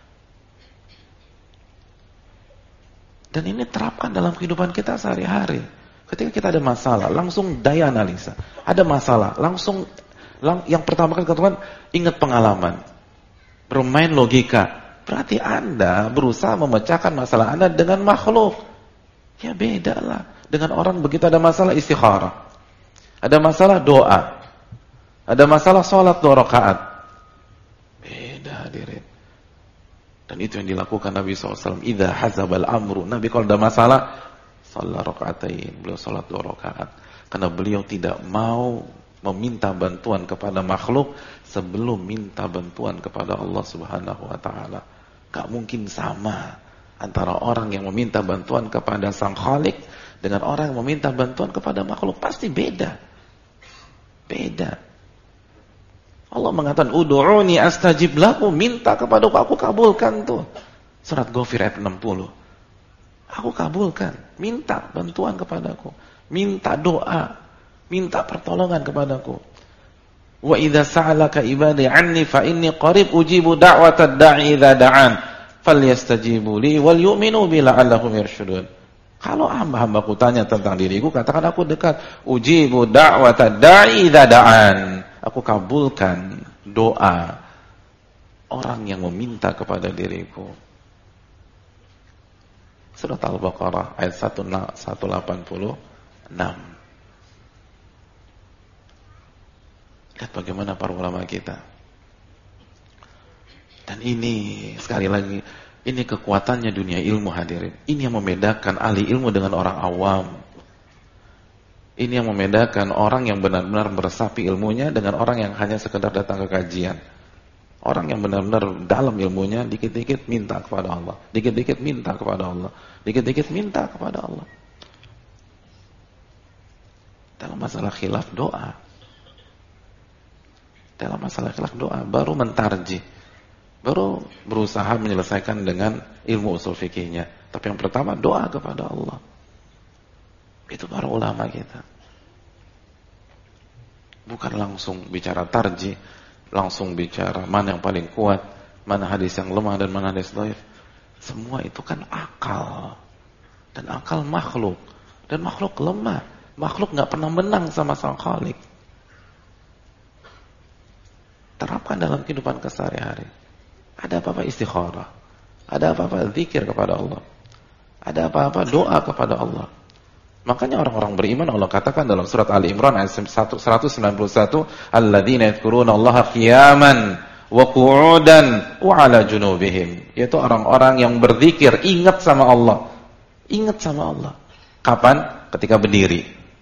Dan ini terapkan dalam kehidupan kita sehari-hari. Ketika kita ada masalah, langsung daya analisa. Ada masalah, langsung yang pertama kali katakan, ingat pengalaman. Bermain logika. Berarti Anda berusaha memecahkan masalah Anda dengan makhluk. Ya beda lah. Dengan orang begitu ada masalah istikharah. Ada masalah doa. Ada masalah sholat 2 rakaat. Beda hadirin. Dan itu yang dilakukan Nabi SAW. Idza hazabal amru. Nabi kalau ada masalah, sholat rakaatain. Beliau sholat 2 rakaat. Karena beliau tidak mau meminta bantuan kepada makhluk sebelum minta bantuan kepada Allah Subhanahu wa taala. Gak mungkin sama antara orang yang meminta bantuan kepada Sang Khalik dengan orang yang meminta bantuan kepada makhluk. Pasti beda. Beda. Allah mengatakan, ud'uni astajib lakum, minta kepadaku, aku kabulkan tuh. Surat Ghafir ayat 60. Aku kabulkan, minta bantuan kepadaku, minta doa. Minta pertolongan kepadaku. Wa idza sa'alaka ibadi 'anni fa inni qarib ujibu da'watad da'i idza da'an falyastajibu li wal yu'minu bi la'allahum yarshudun. Kalau hamba-hambaku tanya tentang diriku, katakan aku dekat. Ujibu da'watad da'i idza da'an. Aku kabulkan doa orang yang meminta kepada diriku. Surat Al-Baqarah ayat 186. Lihat bagaimana para ulama kita. Dan ini sekali lagi, ini kekuatannya dunia ilmu hadirin. Ini yang membedakan ahli ilmu dengan orang awam. Ini yang membedakan orang yang benar-benar meresapi ilmunya dengan orang yang hanya sekedar datang ke kajian. Orang yang benar-benar dalam ilmunya dikit-dikit minta kepada Allah, dikit-dikit minta kepada Allah, dikit-dikit minta kepada Allah. Dalam masalah khilaf doa. Dalam masalah khilaf doa, baru mentarjih, baru berusaha menyelesaikan dengan ilmu usul fikihnya. Tapi yang pertama doa kepada Allah. Itu para ulama kita. Bukan langsung bicara tarjih, langsung bicara mana yang paling kuat, mana hadis yang lemah dan mana hadis dhaif. Semua itu kan akal. Dan akal makhluk. Dan makhluk lemah. Makhluk gak pernah menang sama sang Khalik. Terapkan dalam kehidupan kesehari-hari. Ada apa-apa istikharah, ada apa-apa zikir kepada Allah, ada apa-apa doa kepada Allah. Makanya orang-orang beriman Allah katakan dalam surat Ali Imran ayat 191, alladzina yadhkuruna Allaha qiyaman wa qu'udan wa 'ala junubihim, yaitu orang-orang yang berzikir, ingat sama Allah. Ingat sama Allah. Kapan? Ketika berdiri,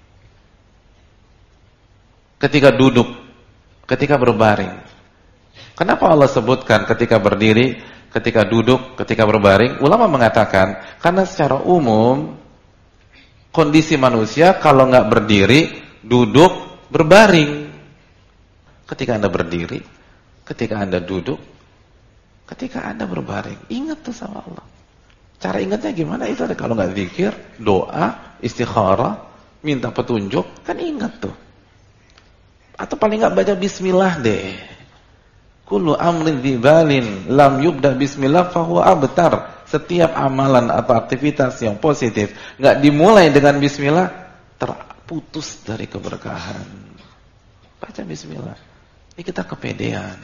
ketika duduk, ketika berbaring. Kenapa Allah sebutkan ketika berdiri, ketika duduk, ketika berbaring? Ulama mengatakan karena secara umum kondisi manusia kalau nggak berdiri, duduk, berbaring. Ketika Anda berdiri, ketika Anda duduk, ketika Anda berbaring, ingat tuh sama Allah. Cara ingatnya gimana? Itu ada kalau nggak zikir, doa, istikharah, minta petunjuk, kan ingat tuh. Atau paling nggak baca bismillah deh. Kullu amrin dzibalin lam yubda bismillah fahuwa abtar. Setiap amalan atau aktivitas yang positif enggak dimulai dengan bismillah, terputus dari keberkahan. Baca bismillah. Ini kita kepedean.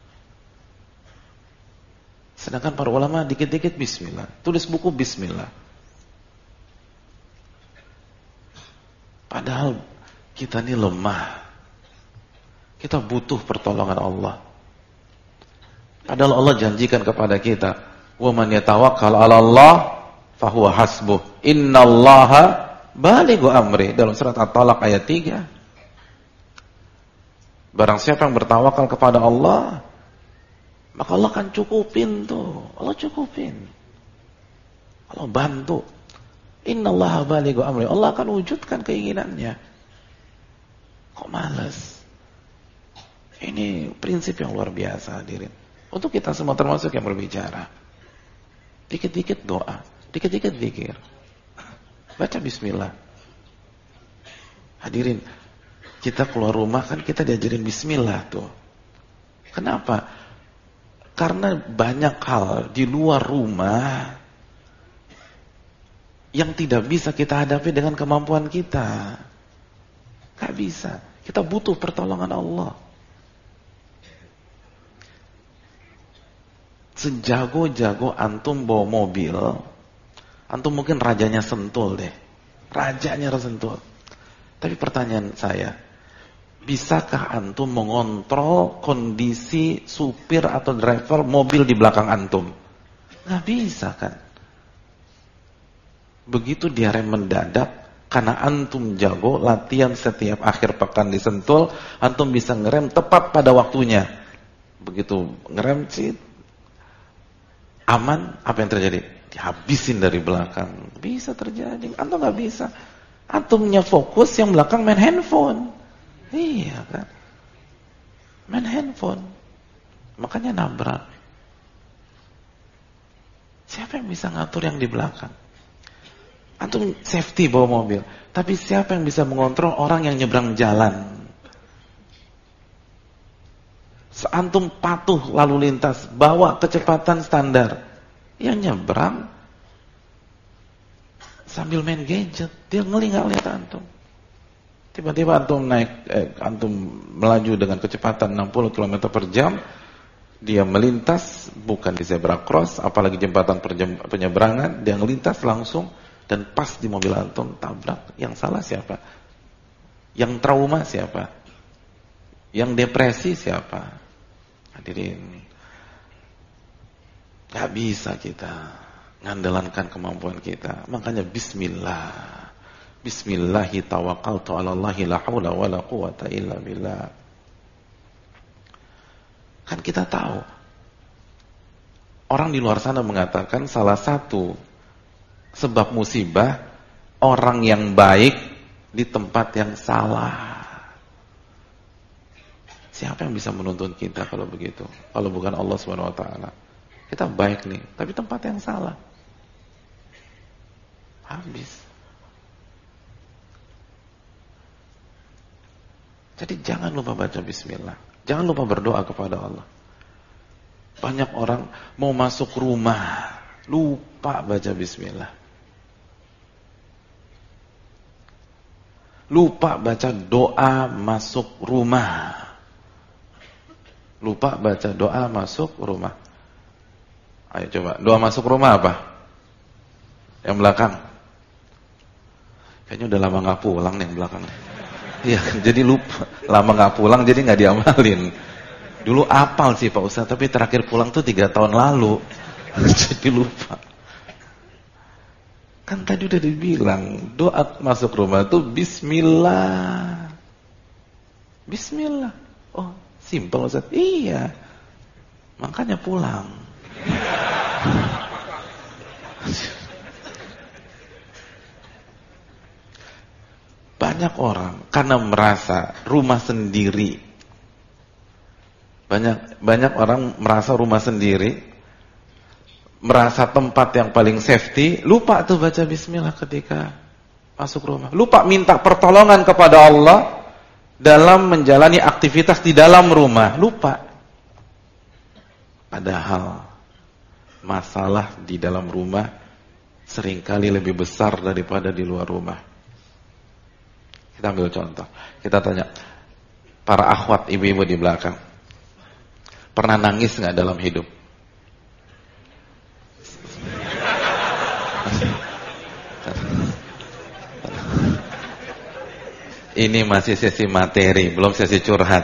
Sedangkan para ulama dikit-dikit bismillah, tulis buku bismillah. Padahal kita ini lemah. Kita butuh pertolongan Allah. Padahal Allah janjikan kepada kita, "Wa man yatawakkal 'ala Allah fahuwa hasbuh. Innallaha balighu amri." Dalam surat At-Talaq ayat 3. Barang siapa yang bertawakal kepada Allah, maka Allah akan cukupin tuh. Allah cukupin. Allah bantu. Innallaha balighu amri. Allah akan wujudkan keinginannya. Kok malas? Ini prinsip yang luar biasa hadirin. Untuk kita semua termasuk yang berbicara. Dikit-dikit doa, dikit-dikit zikir. Baca bismillah. Hadirin, kita keluar rumah kan kita diajarin bismillah tuh. Kenapa? Karena banyak hal di luar rumah yang tidak bisa kita hadapi dengan kemampuan kita. Gak bisa. Kita butuh pertolongan Allah. Sejago-jago antum bawa mobil, antum mungkin rajanya Sentul deh. Rajanya Sentul. Tapi pertanyaan saya, bisakah antum mengontrol kondisi supir atau driver mobil di belakang antum? Nggak bisa kan? Begitu dia rem mendadak, karena antum jago, latihan setiap akhir pekan di Sentul, antum bisa ngerem tepat pada waktunya. Begitu ngerem sih, aman, apa yang terjadi? Dihabisin dari belakang. Bisa terjadi. Antum nggak bisa. Antumnya fokus, yang belakang main handphone. Iya kan? Main handphone. Makanya nabrak. Siapa yang bisa ngatur yang di belakang? Antum safety bawa mobil, tapi siapa yang bisa mengontrol orang yang nyebrang jalan? Antum patuh lalu lintas, bawa kecepatan standar. Yang nyebrang sambil main gadget, dia nggak lihat antum. Tiba-tiba antum antum melaju dengan kecepatan 60 km per jam, dia melintas bukan di zebra cross, apalagi jembatan penyeberangan, dia melintas langsung dan pas di mobil antum tabrak. Yang salah siapa? Yang trauma siapa? Yang depresi siapa? Hadirin, gak bisa kita ngandalankan kemampuan kita. Makanya bismillah. Bismillahi tawakkaltu 'ala Allahi la haula wala quwata illa billah. Kan kita tahu orang di luar sana mengatakan salah satu sebab musibah orang yang baik di tempat yang salah. Siapa yang bisa menuntun kita kalau begitu? Kalau bukan Allah Subhanahu wa taala. Kita baik nih, tapi tempat yang salah. Habis. Jadi jangan lupa baca bismillah. Jangan lupa berdoa kepada Allah. Banyak orang mau masuk rumah, lupa baca bismillah. Lupa baca doa masuk rumah. Lupa baca doa masuk rumah. Ayo coba, doa masuk rumah apa? Yang belakang. Kayaknya udah lama gak pulang nih yang belakang. Iya, jadi lupa. Lama gak pulang jadi gak diamalin. Dulu apal sih Pak Ustaz, tapi terakhir pulang tuh 3 tahun lalu. Jadi lupa. Kan tadi udah dibilang, doa masuk rumah tuh bismillah. Bismillah. Oh, simpel Ustaz. Iya. Makanya pulang. Banyak orang karena merasa rumah sendiri. Banyak orang merasa rumah sendiri, merasa tempat yang paling safety, lupa tuh baca bismillah ketika masuk rumah. Lupa minta pertolongan kepada Allah dalam menjalani aktivitas di dalam rumah, lupa. Padahal masalah di dalam rumah seringkali lebih besar daripada di luar rumah. Kita ambil contoh. Kita tanya para akhwat ibu-ibu di belakang, pernah nangis nggak dalam hidup? Ini masih sesi materi, belum sesi curhat.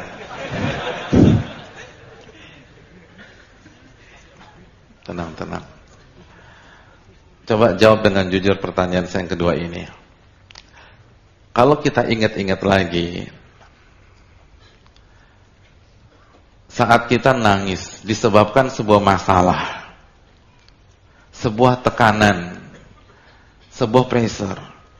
Tenang. Coba jawab dengan jujur pertanyaan saya yang kedua ini. Kalau kita ingat-ingat lagi, saat kita nangis disebabkan sebuah masalah, sebuah tekanan, sebuah pressure.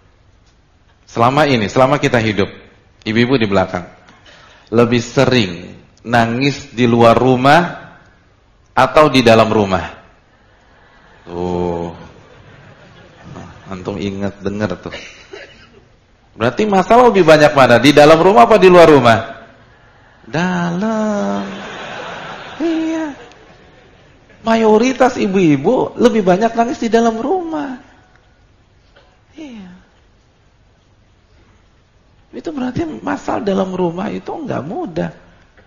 Selama kita hidup, ibu-ibu di belakang, lebih sering nangis di luar rumah atau di dalam rumah? Tuh, antum ingat dengar tuh. Berarti masalah lebih banyak mana? Di dalam rumah apa di luar rumah? Dalam. Iya. Mayoritas ibu-ibu lebih banyak nangis di dalam rumah. Iya. Itu berarti masalah dalam rumah itu enggak mudah.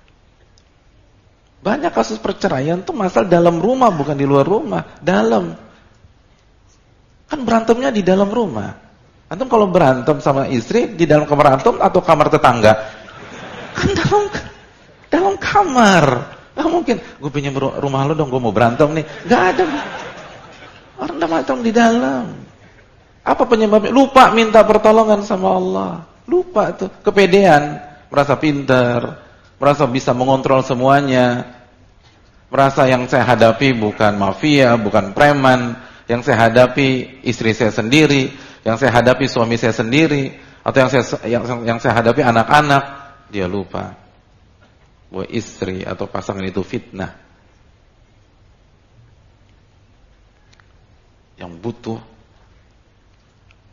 Banyak kasus perceraian tuh masalah dalam rumah, bukan di luar rumah. Dalam. Kan berantemnya di dalam rumah. Antum kalau berantem sama istri di dalam kamar antum atau kamar tetangga? Kan dalam kamar. Nggak mungkin, gue pinjam rumah lo dong, gue mau berantem nih. Nggak ada. Orang berantem di dalam. Apa penyebabnya? Lupa minta pertolongan sama Allah. Lupa tuh, kepedean, merasa pintar, merasa bisa mengontrol semuanya. Merasa yang saya hadapi bukan mafia, bukan preman, yang saya hadapi istri saya sendiri, yang saya hadapi suami saya sendiri, atau yang saya hadapi anak-anak. Dia lupa bahwa istri atau pasangan itu fitnah yang butuh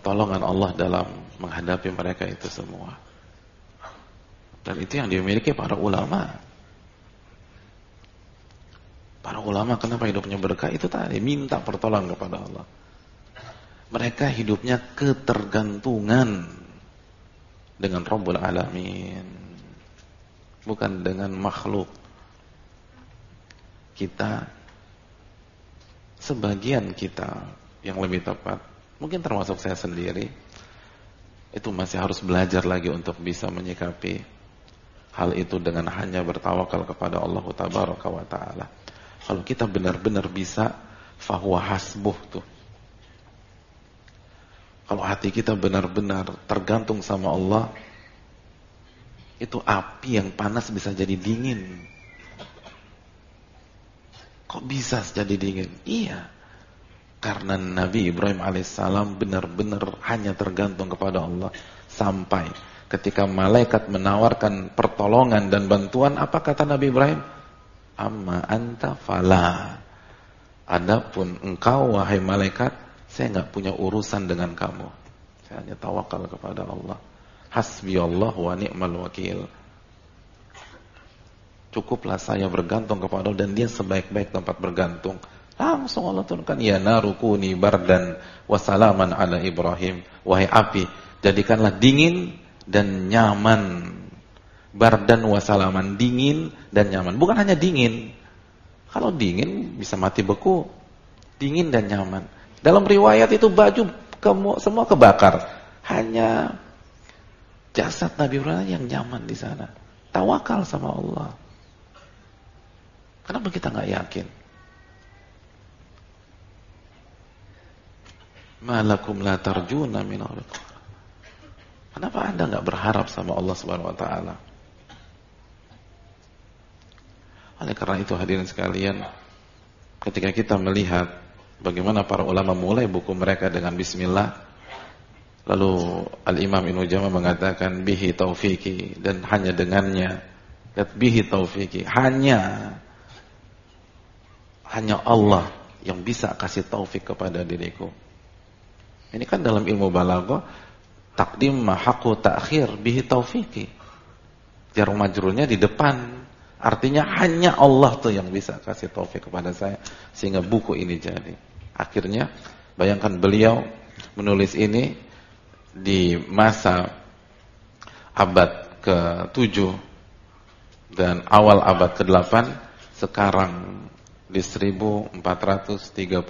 pertolongan Allah dalam menghadapi mereka itu semua. Dan itu yang dimiliki para ulama. Para ulama kenapa hidupnya berkah? Itu tadi, minta pertolongan kepada Allah. Mereka hidupnya ketergantungan dengan Rabbul Alamin, bukan dengan makhluk. Kita, sebagian kita yang lebih tepat, mungkin termasuk saya sendiri, itu masih harus belajar lagi untuk bisa menyikapi hal itu dengan hanya bertawakal kepada Allah Tabaraka wa Ta'ala. Kalau kita benar-benar bisa, fahuwa hasbuh tuh. Kalau hati kita benar-benar tergantung sama Allah, itu api yang panas bisa jadi dingin. Kok bisa jadi dingin? Iya, karena Nabi Ibrahim alaihissalam benar-benar hanya tergantung kepada Allah. Sampai ketika malaikat menawarkan pertolongan dan bantuan, apa kata Nabi Ibrahim? Amma anta fala. Adapun engkau wahai malaikat, saya enggak punya urusan dengan kamu. Saya hanya tawakal kepada Allah. Hasbiyallah wa ni'mal wakil. Cukuplah saya bergantung kepada Allah, dan dia sebaik-baik tempat bergantung. Langsung Allah turunkan, ya narukuni bardan wa salaman ala Ibrahim. Wahai api, jadikanlah dingin dan nyaman. Bardan wa salaman, dingin dan nyaman. Bukan hanya dingin. Kalau dingin bisa mati beku. Dingin dan nyaman. Dalam riwayat itu baju semua kebakar. Hanya jasad Nabi Ibrahim yang nyaman di sana. Tawakal sama Allah. Kenapa kita nggak yakin? Malakum la tarjuna min Allah. Kenapa Anda nggak berharap sama Allah Subhanahu wa taala? Oleh karena itu hadirin sekalian, ketika kita melihat bagaimana para ulama mulai buku mereka dengan bismillah, lalu Al-Imam Ibnu Jamah mengatakan bihi taufiki, dan hanya dengannya, bihi taufiki, hanya Allah yang bisa kasih taufik kepada diriku. Ini kan dalam ilmu balaghah, takdim mahaqu ta'khir bihi taufiki. Jar majrurnya di depan. Artinya hanya Allah tuh yang bisa kasih taufik kepada saya sehingga buku ini jadi. Akhirnya bayangkan beliau menulis ini di masa abad ke-7 dan awal abad ke-8, sekarang di 1439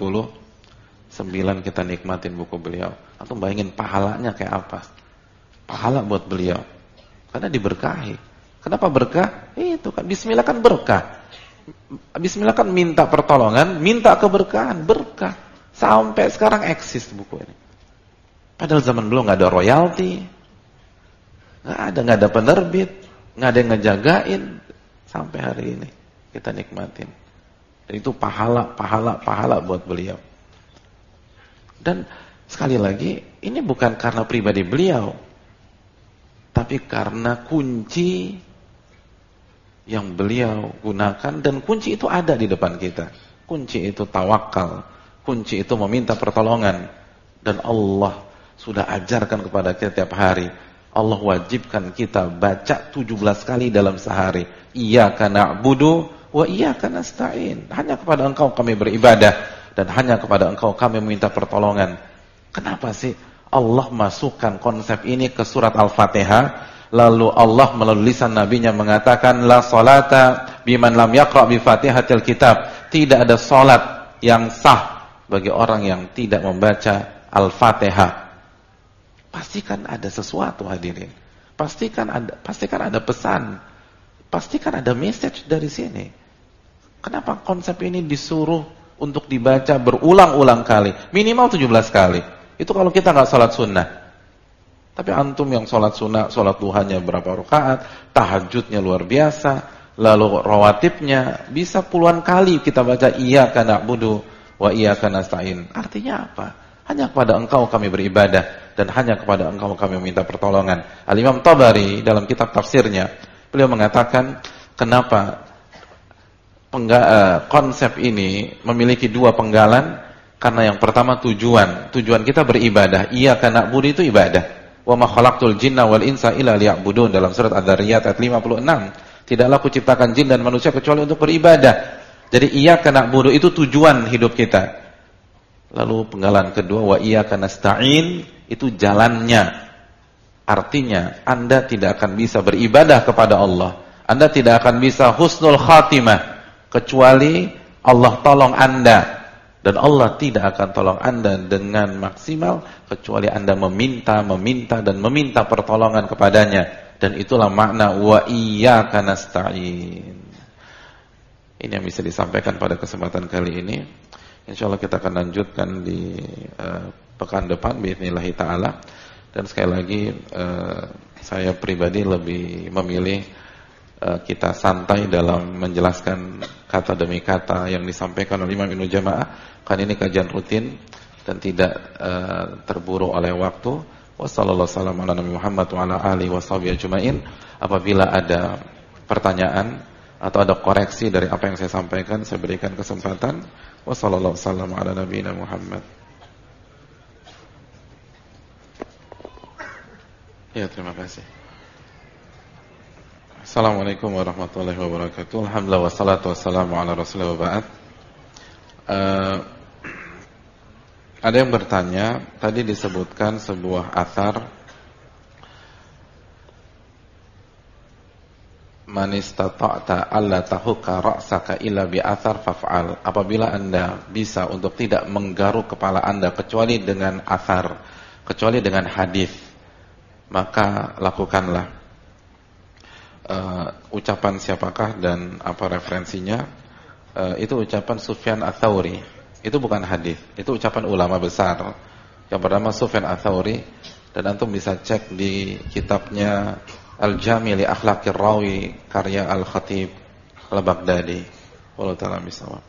kita nikmatin buku beliau. Atau bayangin pahalanya kayak apa? Pahala buat beliau. Karena diberkahi. Kenapa berkah? Itu kan bismillah kan berkah. Bismillah kan minta pertolongan, minta keberkahan, berkah. Sampai sekarang eksis buku ini. Padahal zaman dulu nggak ada royalti, nggak ada penerbit, nggak ada yang ngejagain. Sampai hari ini kita nikmatin. Dan itu pahala buat beliau. Dan sekali lagi, ini bukan karena pribadi beliau, tapi karena kunci yang beliau gunakan, dan kunci itu ada di depan kita. Kunci itu tawakal, kunci itu meminta pertolongan, dan Allah sudah ajarkan kepada kita tiap hari. Allah wajibkan kita baca 17 kali dalam sehari. Iyyaka na'budu wa iyyaka nasta'in. Hanya kepada Engkau kami beribadah, dan hanya kepada Engkau kami meminta pertolongan. Kenapa sih Allah masukkan konsep ini ke surat Al-Fatihah? Lalu Allah melalui lisan nabinya mengatakan, la salata biman lam yaqra' bi Fatihatil kitab. Tidak ada salat yang sah bagi orang yang tidak membaca Al-Fatihah. Pastikan ada sesuatu hadirin. Pastikan ada pesan. Pastikan ada message dari sini. Kenapa konsep ini disuruh untuk dibaca berulang-ulang kali? Minimal 17 kali. Itu kalau kita nggak sholat sunnah. Tapi antum yang sholat sunnah, sholat duhanya berapa rakaat, tahajudnya luar biasa, lalu rawatibnya bisa puluhan kali kita baca iyyaka na'budu wa iyyaka nasta'in. Artinya apa? Hanya kepada Engkau kami beribadah, dan hanya kepada Engkau kami meminta pertolongan. Al-Imam Tabari dalam kitab tafsirnya, beliau mengatakan kenapa konsep ini memiliki dua penggalan. Karena yang pertama tujuan kita beribadah. Iyyaka na'budu itu ibadah. Wa ma khalaqtul jinna wal insa illa liya'budun, dalam surat Ad-Dariyat ayat 56. Tidaklah kuciptakan jin dan manusia kecuali untuk beribadah. Jadi iyyaka na'budu itu tujuan hidup kita. Lalu penggalan kedua, wa iyyaka nasta'in, itu jalannya. Artinya Anda tidak akan bisa beribadah kepada Allah, Anda tidak akan bisa husnul khatimah kecuali Allah tolong Anda. Dan Allah tidak akan tolong Anda dengan maksimal kecuali Anda meminta dan meminta pertolongan kepadanya. Dan itulah makna wa iyyaka nasta'in. Ini yang bisa disampaikan pada kesempatan kali ini. Insyaallah kita akan lanjutkan di pekan depan biidznillah taala. Dan sekali lagi saya pribadi lebih memilih kita santai dalam menjelaskan kata demi kata yang disampaikan oleh Imam Ibnu Jamaah. Kan ini kajian rutin dan tidak terburu oleh waktu. Wassallallahu ala Nabi Muhammad wa ala alihi washabihi ajmain. Apabila ada pertanyaan atau ada koreksi dari apa yang saya sampaikan, saya berikan kesempatan. Wassallallahu ala nabiyina Muhammad. Ya, terima kasih. Assalamualaikum warahmatullahi wabarakatuh. Alhamdulillah wassalatu wassalamu ala Rasulillah wa ba'd. Ada yang bertanya, tadi disebutkan sebuah athar, man istata'ta alla tahukka ra'saka illa bi athar faf'al. Apabila Anda bisa untuk tidak menggaruk kepala Anda kecuali dengan athar, kecuali dengan hadis, maka lakukanlah. Ucapan siapakah dan apa referensinya? Itu ucapan Sufyan Ats-Tsauri. Itu bukan hadis, itu ucapan ulama besar yang bernama Sufyan Ats-Tsauri, dan antum bisa cek di kitabnya Al-Jami' li Akhlaqir Rawi karya Al-Khatib Al-Baghdadi. Wallahu ta'ala bisawab.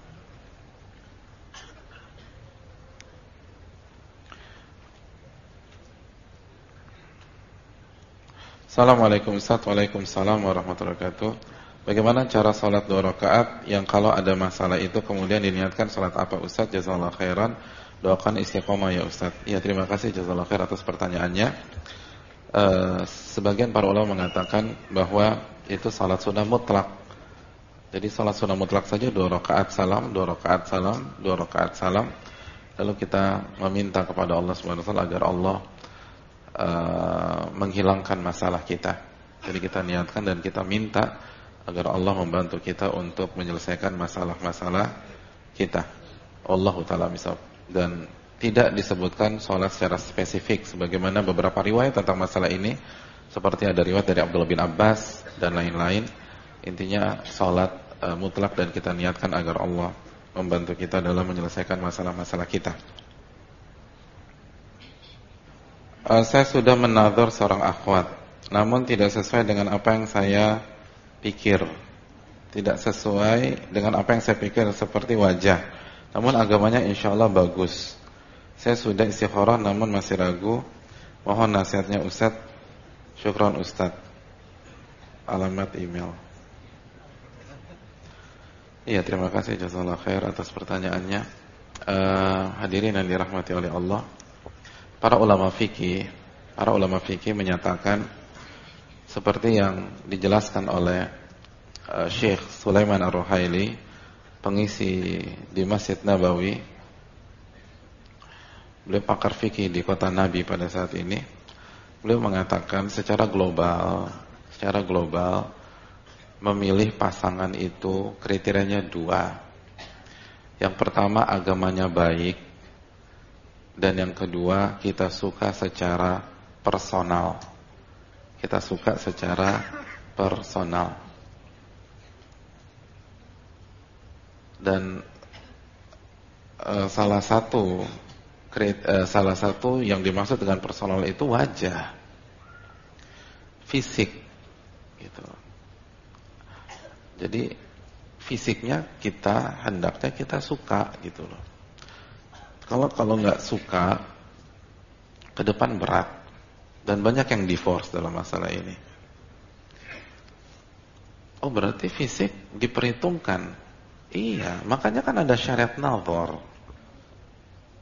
Assalamualaikum Ustaz. Waalaikumsalam warahmatullahi wabarakatuh. Bagaimana cara salat 2 rakaat yang kalau ada masalah itu kemudian diniatkan salat apa Ustaz? Jazakallahu khairan. Doakan istiqomah ya Ustaz. Ya, terima kasih jazakallahu khair atas pertanyaannya. Sebagian para ulama mengatakan bahwa itu salat sunnah mutlak. Jadi salat sunnah mutlak saja 2 rakaat salam, 2 rakaat salam, 2 rakaat salam. Lalu kita meminta kepada Allah Subhanahu wa taala agar Allah menghilangkan masalah kita. Jadi kita niatkan dan kita minta agar Allah membantu kita untuk menyelesaikan masalah-masalah kita. Allahu ta'ala misal. Dan tidak disebutkan sholat secara spesifik sebagaimana beberapa riwayat tentang masalah ini, seperti ada riwayat dari Abdullah bin Abbas dan lain-lain. Intinya sholat mutlak dan kita niatkan agar Allah membantu kita dalam menyelesaikan masalah-masalah kita. Saya sudah menadhar seorang akhwat, namun tidak sesuai dengan apa yang saya pikir. Tidak sesuai dengan apa yang saya pikir seperti wajah. Namun agamanya insyaallah bagus. Saya sudah istikharah namun masih ragu. Mohon nasihatnya Ustaz. Syukran Ustaz. Alamat email. Iya, terima kasih jazakallahu khair atas pertanyaannya. Hadirin yang dirahmati oleh Allah. Para ulama fikih menyatakan seperti yang dijelaskan oleh Syekh Sulaiman Ar-Ruhaili, pengisi di Masjid Nabawi. Beliau pakar fikih di kota Nabi pada saat ini. Beliau mengatakan secara global memilih pasangan itu kriterianya 2. Yang pertama agamanya baik. Dan yang kedua, kita suka secara personal. Kita suka secara personal. Dan salah satu yang dimaksud dengan personal itu wajah, fisik, gitu. Jadi fisiknya hendaknya kita suka, gitu loh. Kalau nggak suka, ke depan berat dan banyak yang divorce dalam masalah ini. Oh, berarti fisik diperhitungkan. Iya, makanya kan ada syariat nazar.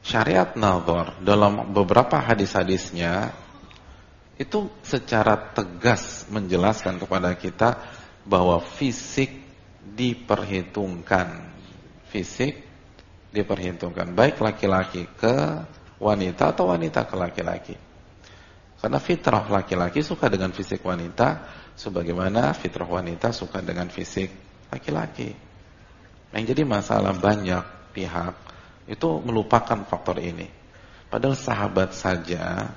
syariat nazar dalam beberapa hadis-hadisnya itu secara tegas menjelaskan kepada kita bahwa fisik diperhitungkan. Fisik diperhitungkan, baik laki-laki ke wanita atau wanita ke laki-laki. Karena fitrah laki-laki suka dengan fisik wanita, sebagaimana fitrah wanita suka dengan fisik laki-laki. Yang jadi masalah banyak pihak itu melupakan faktor ini. Padahal sahabat saja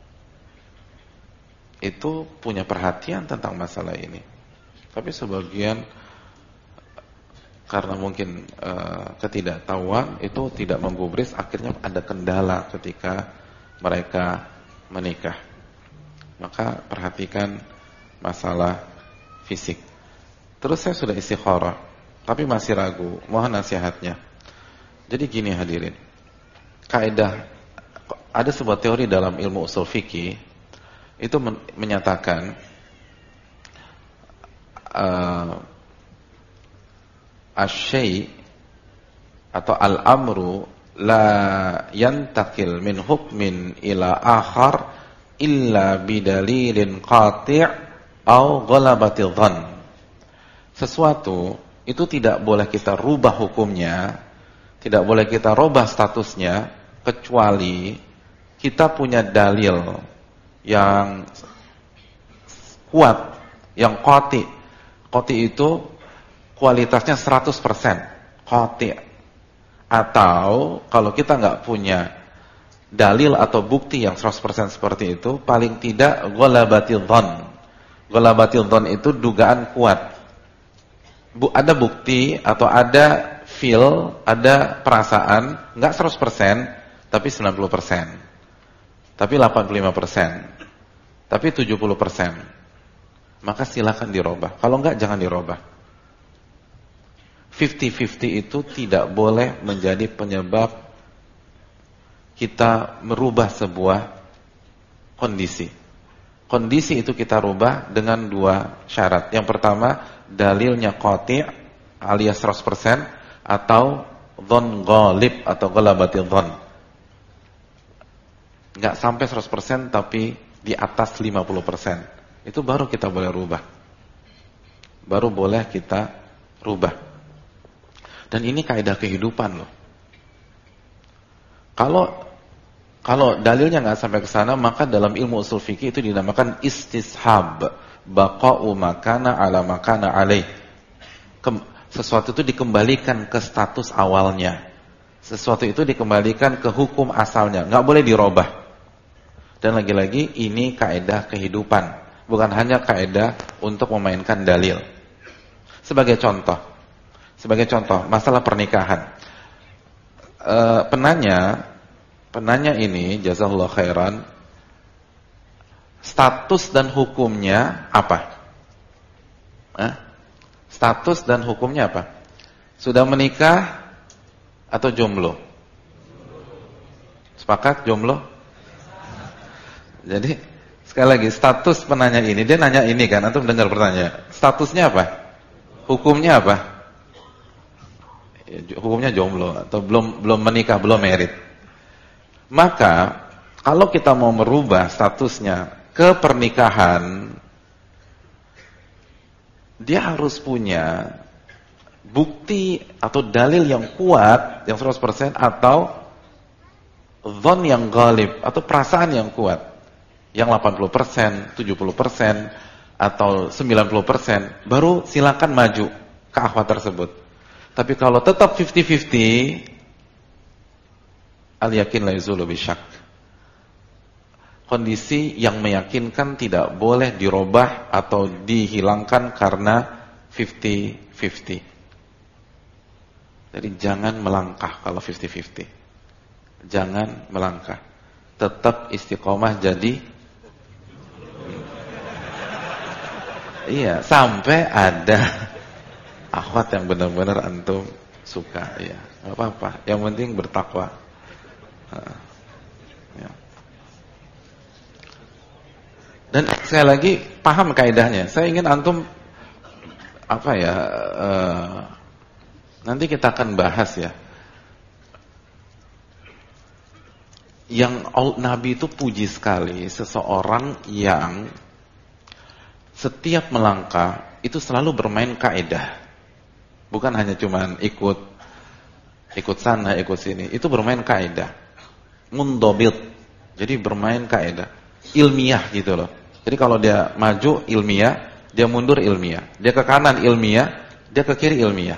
itu punya perhatian tentang masalah ini. Tapi sebagian karena mungkin ketidaktahuan itu tidak menggubris, akhirnya ada kendala ketika mereka menikah. Maka perhatikan masalah fisik. Terus saya sudah istikharah, tapi masih ragu, mohon nasihatnya. Jadi gini hadirin, kaidah, ada sebuah teori dalam ilmu usul fikih itu menyatakan asy-syai' atau al-amru la yantakil min hukmin ila akhar illa bidalilin qati' au ghalabatil dhann. Sesuatu itu tidak boleh kita rubah hukumnya, tidak boleh kita rubah statusnya, kecuali kita punya dalil yang kuat, yang qati'. Qati' itu kualitasnya 100% qati'. Atau kalau kita nggak punya dalil atau bukti yang 100% seperti itu, paling tidak ghalabatil dhann. Ghalabatil dhann itu dugaan kuat. Ada bukti atau ada feel, ada perasaan, nggak 100%, tapi 90%. Tapi 85%. Tapi 70%. Maka silakan dirubah. Kalau enggak, jangan dirubah. 50-50 itu tidak boleh menjadi penyebab kita merubah sebuah kondisi. Kondisi itu kita rubah dengan dua syarat. Yang pertama, dalilnya qati' alias 100% atau dhon ghalib atau ghalabatil dhon. Enggak sampai 100% tapi di atas 50%. Itu baru kita boleh rubah. Baru boleh kita rubah. Dan ini kaidah kehidupan loh. Kalau dalilnya nggak sampai ke sana, maka dalam ilmu usul fikih itu dinamakan istishab, baqa'u makana ala makana alaih. Sesuatu itu dikembalikan ke status awalnya. Sesuatu itu dikembalikan ke hukum asalnya, nggak boleh dirubah. Dan lagi-lagi ini kaidah kehidupan, bukan hanya kaidah untuk memainkan dalil. Sebagai contoh masalah pernikahan. Penanya ini jazakallahu khairan, status dan hukumnya apa? Status dan hukumnya apa? Sudah menikah atau jomblo? Sepakat jomblo? Jadi sekali lagi, status penanya ini, dia nanya ini kan, antum dengar pertanyaan. Statusnya apa? Hukumnya apa? Hukumnya jomblo atau belum menikah, belum married. Maka kalau kita mau merubah statusnya ke pernikahan, dia harus punya bukti atau dalil yang kuat, yang 100% atau dhon yang ghalib atau perasaan yang kuat. Yang 80%, 70% atau 90%, baru silakan maju ke akhwat tersebut. Tapi kalau tetap 50-50, al-yakin la yazulu bisyak. Kondisi yang meyakinkan tidak boleh dirubah atau dihilangkan karena 50-50. Jadi jangan melangkah kalau 50-50. Jangan melangkah. Tetap istiqomah jadi iya, sampai ada akhwat yang benar-benar antum suka, ya, nggak apa-apa. Yang penting bertakwa. Ya. Dan sekali lagi paham kaidahnya. Saya ingin antum nanti kita akan bahas ya. yang Nabi itu puji sekali seseorang yang setiap melangkah itu selalu bermain kaidah. Bukan hanya cuman ikut sana, ikut sini. Itu bermain kaidah. Mundobit. Jadi bermain kaidah. Ilmiah gitu loh. Jadi kalau dia maju ilmiah, dia mundur ilmiah. Dia ke kanan ilmiah, dia ke kiri ilmiah.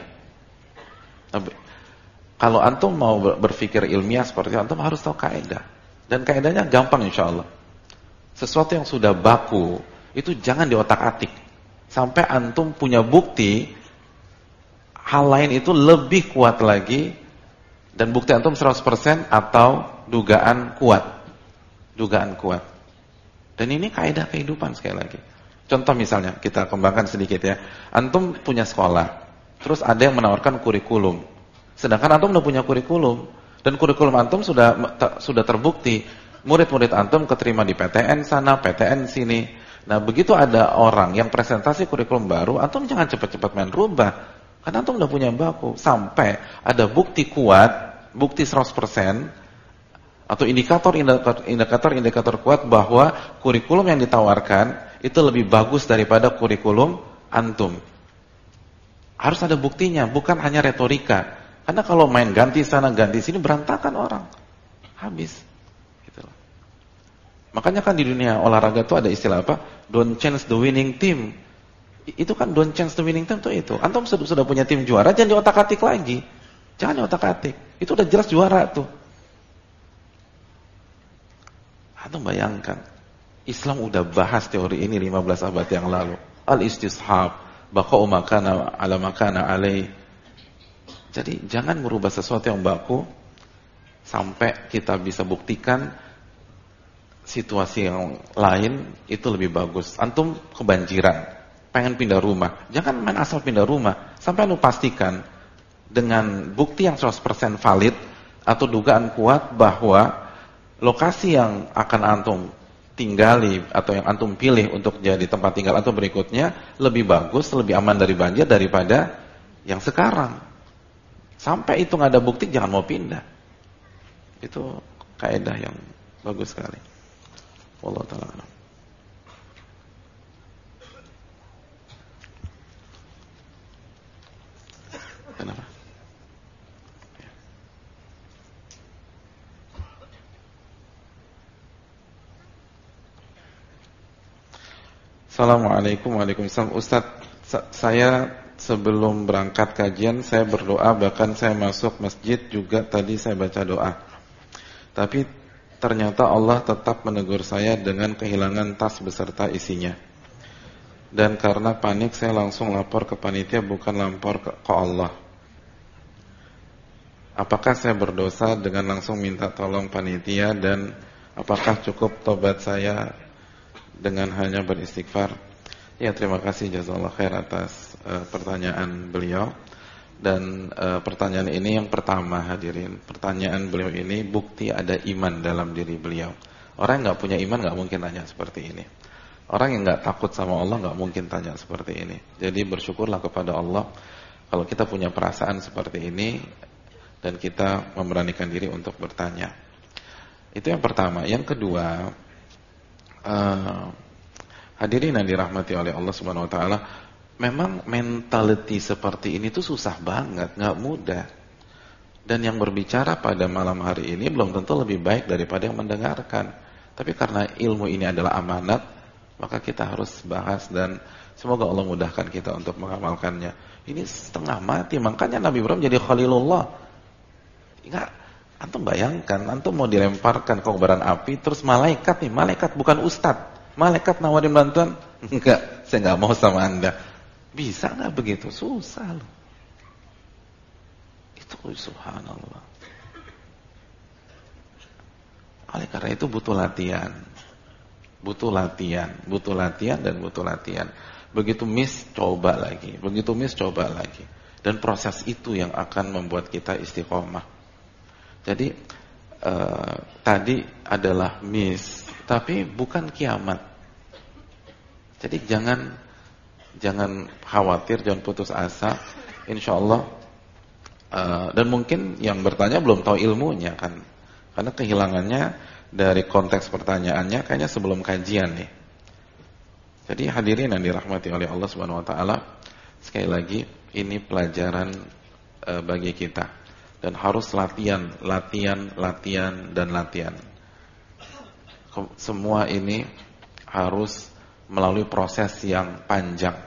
Kalau antum mau berpikir ilmiah seperti itu, antum harus tahu kaidah. Dan kaidahnya gampang insyaallah. Sesuatu yang sudah baku, itu jangan diotak-atik. Sampai antum punya bukti, hal lain itu lebih kuat lagi, dan bukti antum 100% atau dugaan kuat. Dugaan kuat. Dan ini kaidah kehidupan sekali lagi. Contoh misalnya, kita kembangkan sedikit ya. Antum punya sekolah, terus ada yang menawarkan kurikulum. Sedangkan antum udah punya kurikulum, dan kurikulum antum sudah terbukti. Murid-murid antum keterima di PTN sana, PTN sini. Nah, begitu ada orang yang presentasi kurikulum baru, antum jangan cepat-cepat main rubah. Karena antum udah punya baku. Sampai ada bukti kuat, bukti 100%, atau indikator kuat bahwa kurikulum yang ditawarkan itu lebih bagus daripada kurikulum antum. Harus ada buktinya, bukan hanya retorika. Karena kalau main ganti sana ganti sini berantakan orang, habis. Gitu loh. Makanya kan di dunia olahraga itu ada istilah apa? Don't change the winning team. Itu kan don't change the winning team tuh itu. Antum sudah punya tim juara, jangan diotak-atik lagi. Jangan diotak-atik. Itu udah jelas juara tuh. Antum bayangkan, Islam udah bahas teori ini 15 abad yang lalu. Al-istishab, baqa'u makana ala makana alaih. Jadi jangan merubah sesuatu yang baku sampai kita bisa buktikan situasi yang lain itu lebih bagus. Antum kebanjiran, pengen pindah rumah, jangan main asal pindah rumah. Sampai antum pastikan dengan bukti yang 100% valid atau dugaan kuat bahwa lokasi yang akan antum tinggali atau yang antum pilih untuk jadi tempat tinggal antum berikutnya lebih bagus, lebih aman dari banjir daripada yang sekarang. Sampai itu nggak ada bukti, jangan mau pindah. Itu kaidah yang bagus sekali. Wallahu ta'ala a'lam. Kenapa? Assalamualaikum warahmatullahi wabarakatuh. Ustadz, saya sebelum berangkat kajian saya berdoa, bahkan saya masuk masjid juga tadi saya baca doa. Tapi ternyata Allah tetap menegur saya dengan kehilangan tas beserta isinya. Dan karena panik saya langsung lapor ke panitia, bukan lapor ke Allah. Apakah saya berdosa dengan langsung minta tolong panitia, dan apakah cukup tobat saya dengan hanya beristighfar? Ya, terima kasih jazakallahu khair atas pertanyaan beliau. Dan pertanyaan ini yang pertama hadirin, pertanyaan beliau ini bukti ada iman dalam diri beliau. Orang yang nggak punya iman nggak mungkin tanya seperti ini. Orang yang nggak takut sama Allah nggak mungkin tanya seperti ini. Jadi bersyukurlah kepada Allah kalau kita punya perasaan seperti ini dan kita memberanikan diri untuk bertanya. Itu yang pertama. Yang kedua, hadirin yang dirahmati oleh Allah Subhanahu wa taala, memang mentality seperti ini tuh susah banget, nggak mudah. Dan yang berbicara pada malam hari ini belum tentu lebih baik daripada yang mendengarkan. Tapi karena ilmu ini adalah amanat, maka kita harus bahas, dan semoga Allah mudahkan kita untuk mengamalkannya. Ini setengah mati, makanya Nabi Ibrahim jadi Khalilullah. Enggak, antum bayangkan, antum mau dilemparkan ke kobaran api, terus malaikat nih, malaikat bukan ustadz. Malaikat nawarin bantuan, enggak, saya enggak mau sama anda. Bisa enggak begitu? Susah loh. Itu subhanallah. Oleh karena itu butuh latihan. Butuh latihan, butuh latihan dan butuh latihan. Begitu miss, coba lagi. Begitu miss, coba lagi. Dan proses itu yang akan membuat kita istiqomah. Jadi tadi adalah miss, tapi bukan kiamat. Jadi jangan khawatir, jangan putus asa. Insyaallah. Dan mungkin yang bertanya belum tahu ilmunya kan. Karena kehilangannya dari konteks pertanyaannya kayaknya sebelum kajian nih. Jadi hadirin yang dirahmati oleh Allah Subhanahu wa taala, sekali lagi ini pelajaran bagi kita dan harus latihan. Semua ini harus melalui proses yang panjang.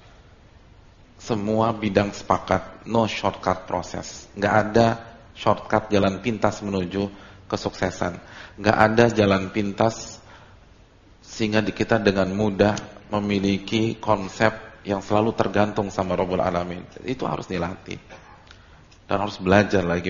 Semua bidang sepakat, no shortcut proses. Nggak ada shortcut jalan pintas menuju kesuksesan. Nggak ada jalan pintas sehingga kita dengan mudah memiliki konsep yang selalu tergantung sama Rabbul Alamin. Itu harus dilatih. Dan harus belajar lagi.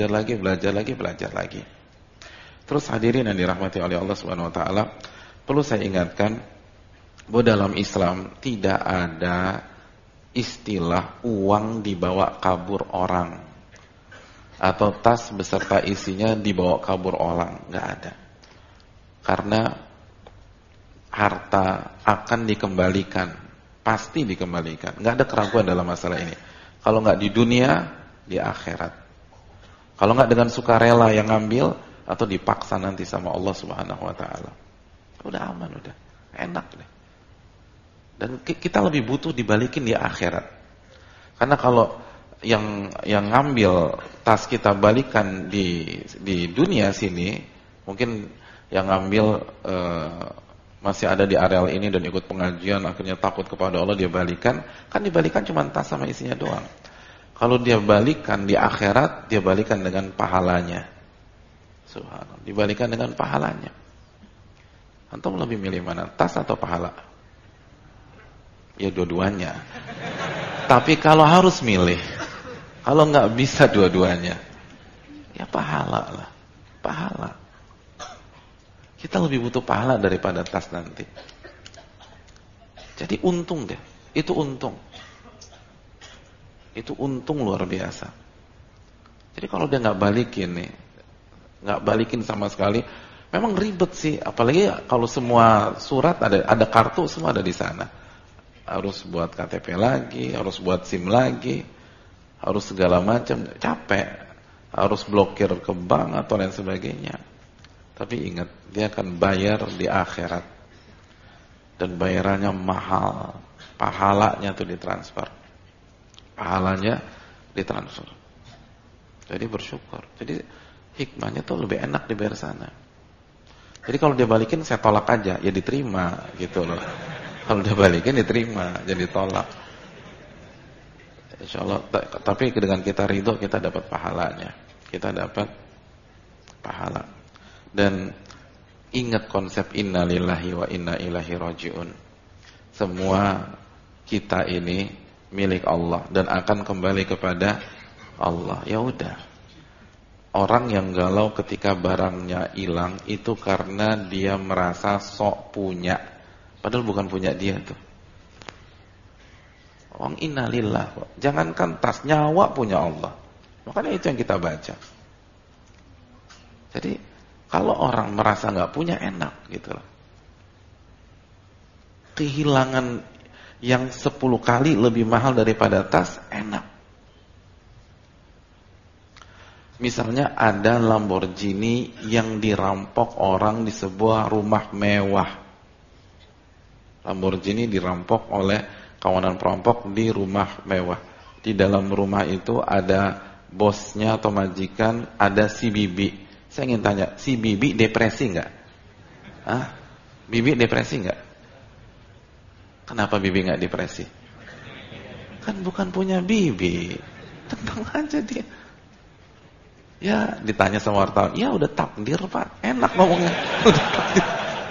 Terus hadirin yang dirahmati oleh Allah Subhanahu wa taala, perlu saya ingatkan bahwa dalam Islam tidak ada istilah uang dibawa kabur orang atau tas beserta isinya dibawa kabur orang, nggak ada. Karena harta akan dikembalikan, pasti dikembalikan, nggak ada keraguan dalam masalah ini. Kalau nggak di dunia, di akhirat. Kalau nggak dengan sukarela yang ngambil atau dipaksa nanti sama Allah Subhanahu wa taala. Udah aman, udah enak deh. Dan kita lebih butuh dibalikin di akhirat. Karena kalau yang ngambil tas kita balikan di dunia sini, mungkin yang ngambil masih ada di areal ini dan ikut pengajian, akhirnya takut kepada Allah, dia balikan, kan dibalikan cuma tas sama isinya doang. Kalau dia balikan di akhirat, dia balikan dengan pahalanya. Subhanallah, dibalikan dengan pahalanya. Antum lebih milih mana, tas atau pahala? Ya dua-duanya. Tapi kalau harus milih, kalau nggak bisa dua-duanya, ya pahala lah, pahala. Kita lebih butuh pahala daripada tas nanti. Jadi untung deh, itu untung luar biasa. Jadi kalau dia nggak balikin nih, nggak balikin sama sekali, memang ribet sih. Apalagi kalau semua surat ada kartu, semua ada di sana. Harus buat KTP lagi, harus buat SIM lagi, harus segala macam, capek. Harus blokir ke bank atau lain sebagainya. Tapi ingat, dia akan bayar di akhirat. Dan bayarannya mahal. Pahalanya tuh ditransfer. Jadi bersyukur. Jadi hikmahnya tuh lebih enak dibayar sana. Jadi kalau dia balikin, saya tolak aja, ya diterima gitu loh. Kalau dia balikin diterima, jadi tolak. Insyaallah. Tapi dengan kita ridho, kita dapat pahalanya. Kita dapat pahala. Dan ingat konsep inna lillahi wa inna ilaihi raji'un. Semua kita ini milik Allah dan akan kembali kepada Allah. Ya udah. Orang yang galau ketika barangnya hilang itu karena dia merasa sok punya. Padahal bukan punya dia tuh. Wong innalillah. Jangankan tas, nyawa punya Allah. Makanya itu yang kita baca. Jadi kalau orang merasa nggak punya, enak gitu loh. Kehilangan yang 10 kali lebih mahal daripada tas, enak. Misalnya ada Lamborghini yang dirampok orang di sebuah rumah mewah. Lamborghini dirampok oleh kawanan perampok di rumah mewah. Di dalam rumah itu ada bosnya atau majikan, ada si bibi. Saya ingin tanya, si bibi depresi nggak? Bibi depresi nggak? Kenapa bibi nggak depresi? Kan bukan punya bibi. Tenang aja dia. Ya ditanya sama wartawan, ya udah takdir Pak, enak ngomongnya. Udah takdir.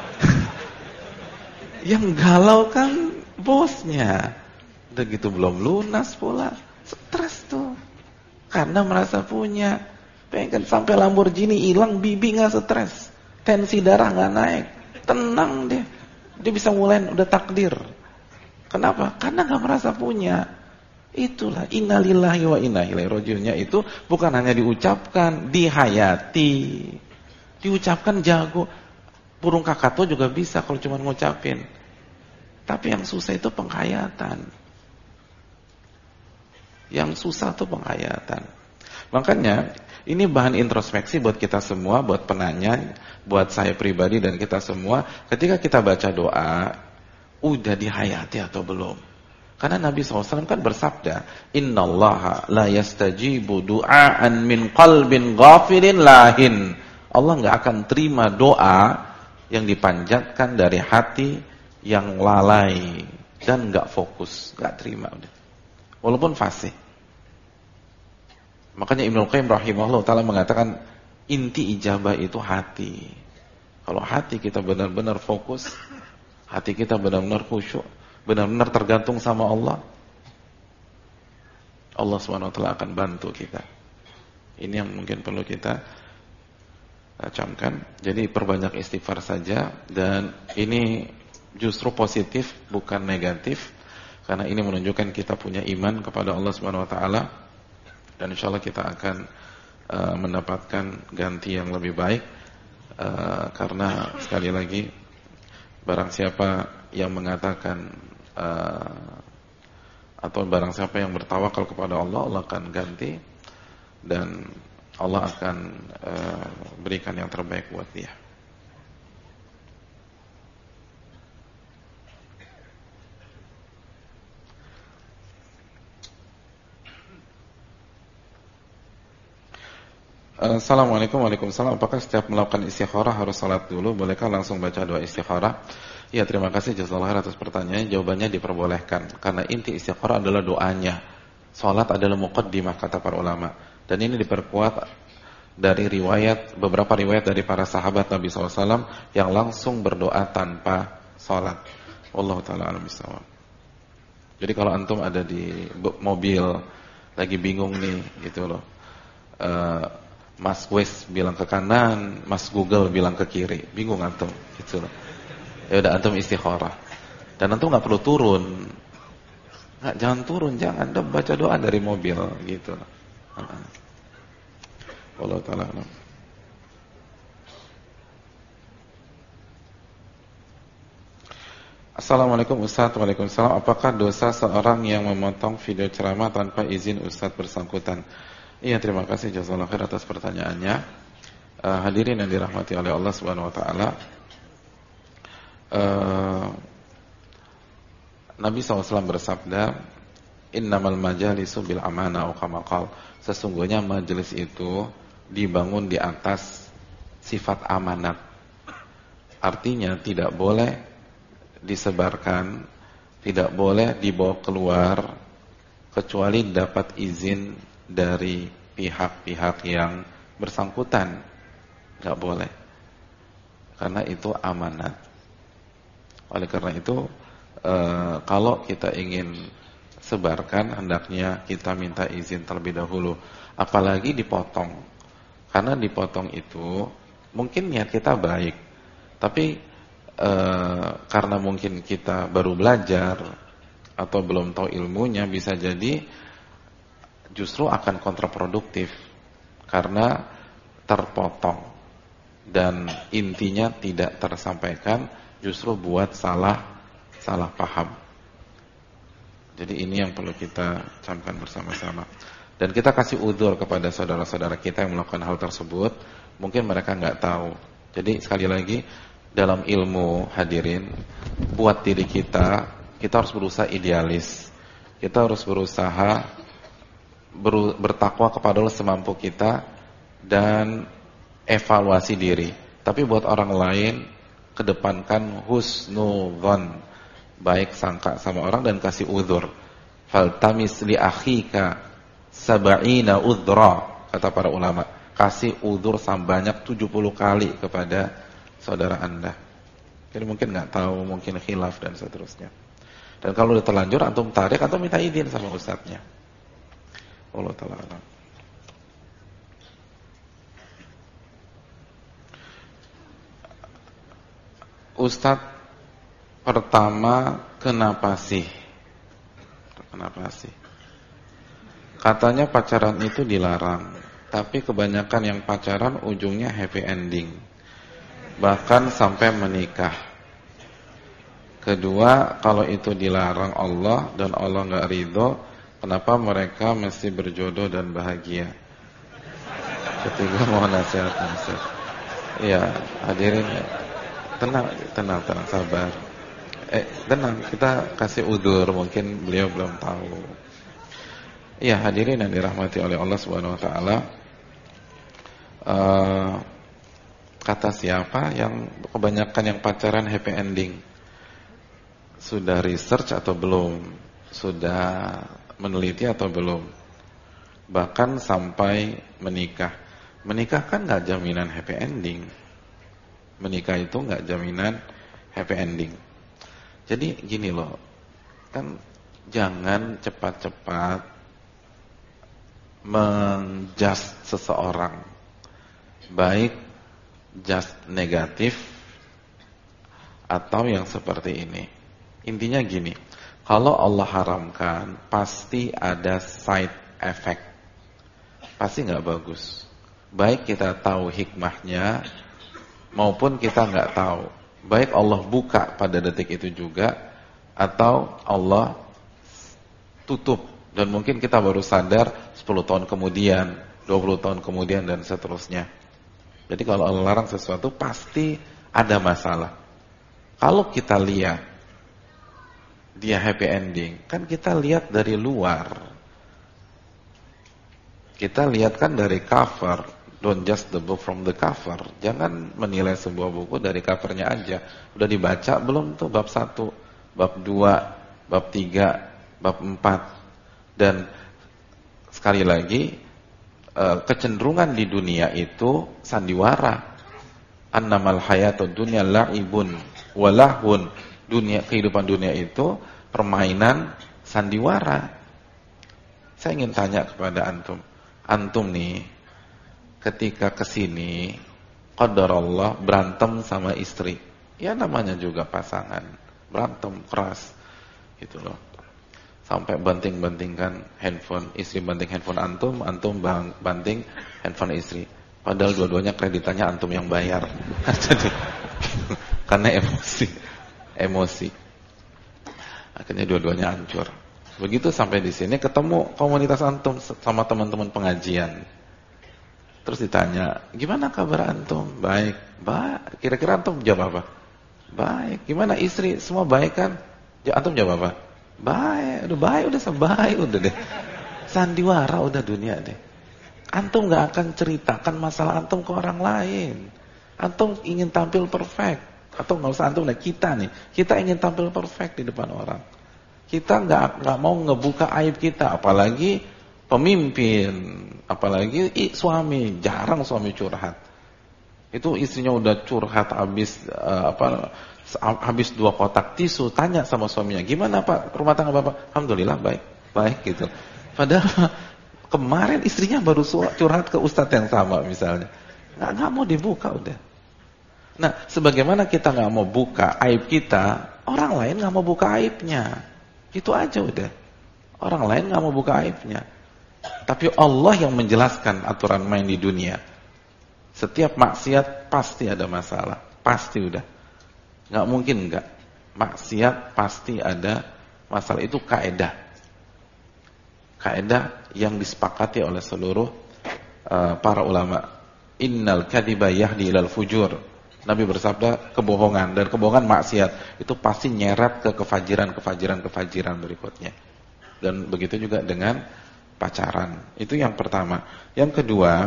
Yang galau kan bosnya. Udah gitu belum lunas pula. Stres tuh. Karena merasa punya. Pengen sampai Lamborghini hilang, bibi gak stres. Tensi darah gak naik. Tenang dia. Dia bisa mulai, udah takdir. Kenapa? Karena gak merasa punya. Itulah innalillahi wa inna ilaihi raji'unnya itu bukan hanya diucapkan, dihayati. Diucapkan jago. Burung kakak juga bisa kalau cuma ngucapin. Tapi yang susah itu penghayatan. Yang susah itu penghayatan. Makanya Ini bahan introspeksi buat kita semua, buat penanya, buat saya pribadi dan kita semua. Ketika kita baca doa, udah dihayati atau belum? Karena Nabi SAW kan bersabda, Innallaha la yastajibu du'aan min qalbin ghafilin lahin. Allah nggak akan terima doa yang dipanjatkan dari hati yang lalai dan nggak fokus, nggak terima. Walaupun fasih. Makanya Ibnu Qayyim rahimahullah ta'ala mengatakan, inti ijabah itu hati. Kalau hati kita benar-benar fokus, hati kita benar-benar khusyuk, benar-benar tergantung sama Allah, Allah SWT akan bantu kita. Ini yang mungkin perlu kita camkan. Jadi perbanyak istighfar saja, dan ini justru positif bukan negatif, karena ini menunjukkan kita punya iman kepada Allah SWT, dan insyaallah kita akan mendapatkan ganti yang lebih baik, karena sekali lagi barang siapa yang mengatakan atau barang siapa yang bertawakal kepada Allah, Allah akan ganti dan Allah akan berikan yang terbaik buat dia. Assalamualaikum. Waalaikumsalam. Apakah setiap melakukan istikharah harus salat dulu? Bolehkah langsung baca doa istikharah? Ya, terima kasih jazakallahu atas pertanyaannya. Jawabannya diperbolehkan, karena inti istikharah adalah doanya. Salat adalah muqaddimah kata para ulama. Dan ini diperkuat dari beberapa riwayat dari para sahabat Nabi SAW yang langsung berdoa tanpa salat. Wallahu ta'ala a'lam bishawab. Jadi kalau antum ada di mobil lagi bingung nih gitu loh, Mas Waze bilang ke kanan, Mas Google bilang ke kiri, bingung antum gitu loh. Ya udah antum istikharah. Dan antum enggak perlu turun. Jangan turun, jangan. Anda baca doa dari mobil gitu. Wallahu ta'ala a'lam. Assalamualaikum Ustaz. Waalaikumsalam. Apakah dosa seorang yang memotong video ceramah tanpa izin Ustaz bersangkutan? Iya, terima kasih jazakallahu khair atas pertanyaannya. Hadirin yang dirahmati oleh Allah Subhanahu wa taala. Nabi SAW bersabda, "Innamal majalisu bil amanah," atau kama qala. Sesungguhnya majelis itu dibangun di atas sifat amanat. Artinya tidak boleh disebarkan, tidak boleh dibawa keluar kecuali dapat izin dari pihak-pihak yang bersangkutan. Enggak boleh. Karena itu amanat. Oleh karena itu kalau kita ingin sebarkan, hendaknya kita minta izin terlebih dahulu. Apalagi dipotong. Karena dipotong itu mungkin niat kita baik, tapi karena mungkin kita baru belajar atau belum tahu ilmunya, bisa jadi justru akan kontraproduktif karena terpotong dan intinya tidak tersampaikan, justru buat salah paham. Jadi ini yang perlu kita camkan bersama-sama. Dan kita kasih udzur kepada saudara-saudara kita yang melakukan hal tersebut, mungkin mereka nggak tahu. Jadi sekali lagi, dalam ilmu hadirin, buat diri kita harus berusaha idealis. Kita harus berusaha bertakwa kepada Allah semampu kita dan evaluasi diri. Tapi buat orang lain, kedepankan husnudzon, baik sangka sama orang dan kasih udzur. Faltamis li akhika sab'ina udhra, kata para ulama. Kasih udzur sebanyak 70 kali kepada saudara Anda. Jadi mungkin enggak tahu, mungkin khilaf dan seterusnya. Dan kalau udah terlanjur antum tarik atau minta izin sama ustadznya. Allah ta'ala alam. Ustadz, pertama kenapa sih? Katanya pacaran itu dilarang, tapi kebanyakan yang pacaran ujungnya happy ending, bahkan sampai menikah. Kedua, kalau itu dilarang Allah dan Allah nggak ridho, kenapa mereka mesti berjodoh dan bahagia? Ketiga mau nasihat. Iya, hadirin tenang, sabar. Tenang, kita kasih udzur, mungkin beliau belum tahu. Iya, hadirin yang dirahmati oleh Allah Subhanahu wa taala. Kata siapa yang kebanyakan yang pacaran happy ending? Sudah research atau belum? Sudah meneliti atau belum? Bahkan sampai menikah. Menikah kan gak jaminan happy ending. Menikah itu gak jaminan happy ending. Jadi gini loh, kan jangan cepat-cepat menjudge seseorang, baik just negatif atau yang seperti ini. Intinya gini, kalau Allah haramkan pasti ada side effect, pasti gak bagus. Baik kita tahu hikmahnya maupun kita nggak tahu. Baik Allah buka pada detik itu juga atau Allah tutup dan mungkin kita baru sadar 10 tahun kemudian, 20 tahun kemudian dan seterusnya. Jadi kalau Allah larang sesuatu pasti ada masalah. Kalau kita lihat dia happy ending, kan kita lihat dari luar. Kita lihat kan dari cover. Don't judge the book from the cover. Jangan menilai sebuah buku dari covernya aja. Udah dibaca belum tuh bab 1, bab 2, bab 3, bab 4. Dan sekali lagi kecenderungan di dunia itu sandiwara. Annamal hayatud dunya la'ibun walahun. Kehidupan dunia itu permainan sandiwara. Saya ingin tanya kepada antum. Antum nih ketika kesini, qadarullah berantem sama istri, ya namanya juga pasangan, berantem keras, gitu loh. Sampai banting-bantingkan handphone, istri banting handphone antum banting handphone istri. Padahal dua-duanya kreditannya antum yang bayar. Jadi, karena emosi. Akhirnya dua-duanya hancur. Begitu sampai di sini ketemu komunitas antum sama teman-teman pengajian. Terus ditanya, gimana kabar antum? Baik. Kira-kira antum jawab apa? Baik. Gimana istri? Semua baik kan? Antum jawab apa? Baik. Udah baik udah deh. Sandiwara udah dunia deh. Antum gak akan ceritakan masalah antum ke orang lain. Antum ingin tampil perfect. Atau gak usah antum, kita nih. Kita ingin tampil perfect di depan orang. Kita gak mau ngebuka aib kita. Apalagi pemimpin, apalagi suami, jarang suami curhat. Itu istrinya udah curhat habis 2 kotak tisu, tanya sama suaminya, "Gimana Pak, rumah tangga Bapak?" "Alhamdulillah baik gitu." Padahal kemarin istrinya baru curhat ke ustadz yang sama misalnya. Enggak mau dibuka udah. Nah, sebagaimana kita enggak mau buka aib kita, orang lain enggak mau buka aibnya. Itu aja udah. Orang lain enggak mau buka aibnya. Tapi Allah yang menjelaskan aturan main di dunia. Setiap maksiat pasti ada masalah. Pasti udah. Nggak mungkin enggak. Maksiat pasti ada masalah. Itu kaidah. Kaidah yang disepakati oleh seluruh para ulama. Innal kadhiba yahdi ilal fujur. Nabi bersabda, kebohongan dan kebohongan maksiat itu pasti nyeret ke kefajiran berikutnya. Dan begitu juga dengan pacaran. Itu yang pertama. Yang kedua,